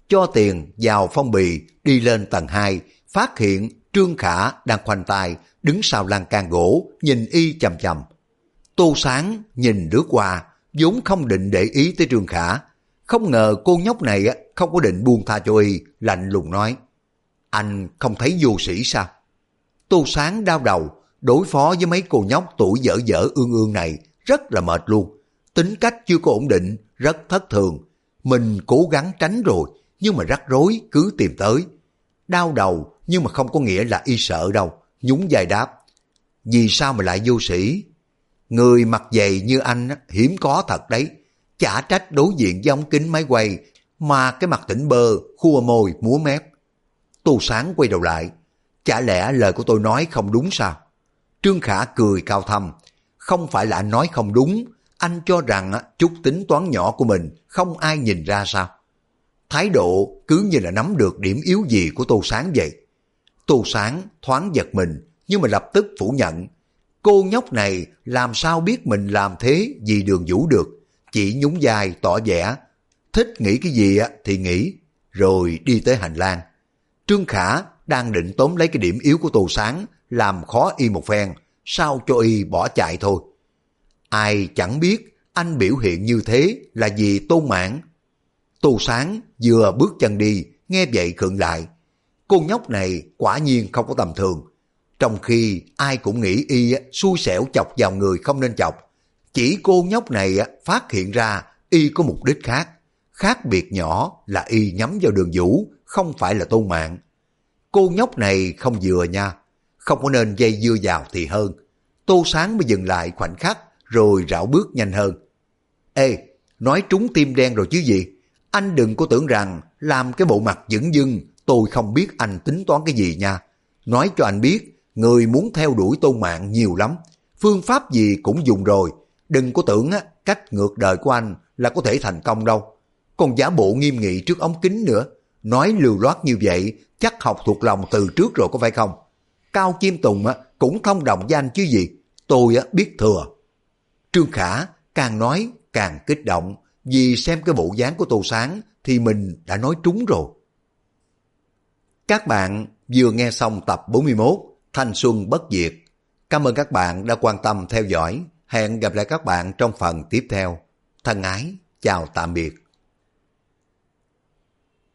cho tiền vào phong bì, đi lên tầng 2, phát hiện Trương Khả đang khoanh tay đứng sau lan can gỗ, nhìn y chằm chằm. Tô Sáng nhìn lướt qua, vốn không định để ý tới Trương Khả, không ngờ cô nhóc này không có định buông tha cho y, lạnh lùng nói: anh không thấy vô sĩ sao? Tô Sáng đau đầu, đối phó với mấy cô nhóc tuổi dở dở ương ương này rất là mệt luôn. Tính cách chưa có ổn định, rất thất thường. Mình cố gắng tránh rồi, nhưng mà rắc rối cứ tìm tới. Đau đầu nhưng mà không có nghĩa là y sợ đâu, nhún vai đáp: vì sao mà lại vô sĩ? Người mặt dày như anh hiếm có thật đấy. Chả trách đối diện với ống kính máy quay mà cái mặt tỉnh bơ, khua môi, múa mép. Tô Sáng quay đầu lại: chả lẽ lời của tôi nói không đúng sao? Trương Khả cười cao thâm: không phải là anh nói không đúng, anh cho rằng chút tính toán nhỏ của mình không ai nhìn ra sao? Thái độ cứ như là nắm được điểm yếu gì của Tô Sáng vậy. Tô Sáng thoáng giật mình, nhưng mà lập tức phủ nhận. Cô nhóc này làm sao biết mình làm thế vì Đường Vũ được, chỉ nhún vai tỏ vẻ thích nghĩ cái gì thì nghĩ, rồi đi tới hành lang. Trương Khả đang định tóm lấy cái điểm yếu của Tô Sáng, làm khó y một phen, sao cho y bỏ chạy thôi. Ai chẳng biết anh biểu hiện như thế là vì Tôn Mãn. Tô Sáng vừa bước chân đi, nghe vậy khựng lại. Cô nhóc này quả nhiên không có tầm thường. Trong khi ai cũng nghĩ y xui xẻo chọc vào người không nên chọc, chỉ cô nhóc này phát hiện ra y có mục đích khác. Khác biệt nhỏ là y nhắm vào Đường Vũ, không phải là Tôn Mạn. Cô nhóc này không vừa nha, không có nên dây dưa vào thì hơn. Tô Sáng mới dừng lại khoảnh khắc, rồi rảo bước nhanh hơn. Ê, nói trúng tim đen rồi chứ gì? Anh đừng có tưởng rằng làm cái bộ mặt dửng dưng tôi không biết anh tính toán cái gì nha. Nói cho anh biết, người muốn theo đuổi Tôn Mạn nhiều lắm, phương pháp gì cũng dùng rồi. Đừng có tưởng cách ngược đời của anh là có thể thành công đâu. Còn giả bộ nghiêm nghị trước ống kính nữa, nói lưu loát như vậy chắc học thuộc lòng từ trước rồi có phải không? Cao Chiêm Tùng cũng thông đồng với anh chứ gì, tôi biết thừa. Trương Khả càng nói càng kích động, vì xem cái bộ dáng của Tô Sáng thì mình đã nói trúng rồi. Các bạn vừa nghe xong tập 41 Thanh Xuân Bất Diệt. Cảm ơn các bạn đã quan tâm theo dõi. Hẹn gặp lại các bạn trong phần tiếp theo. Thân ái, chào tạm biệt.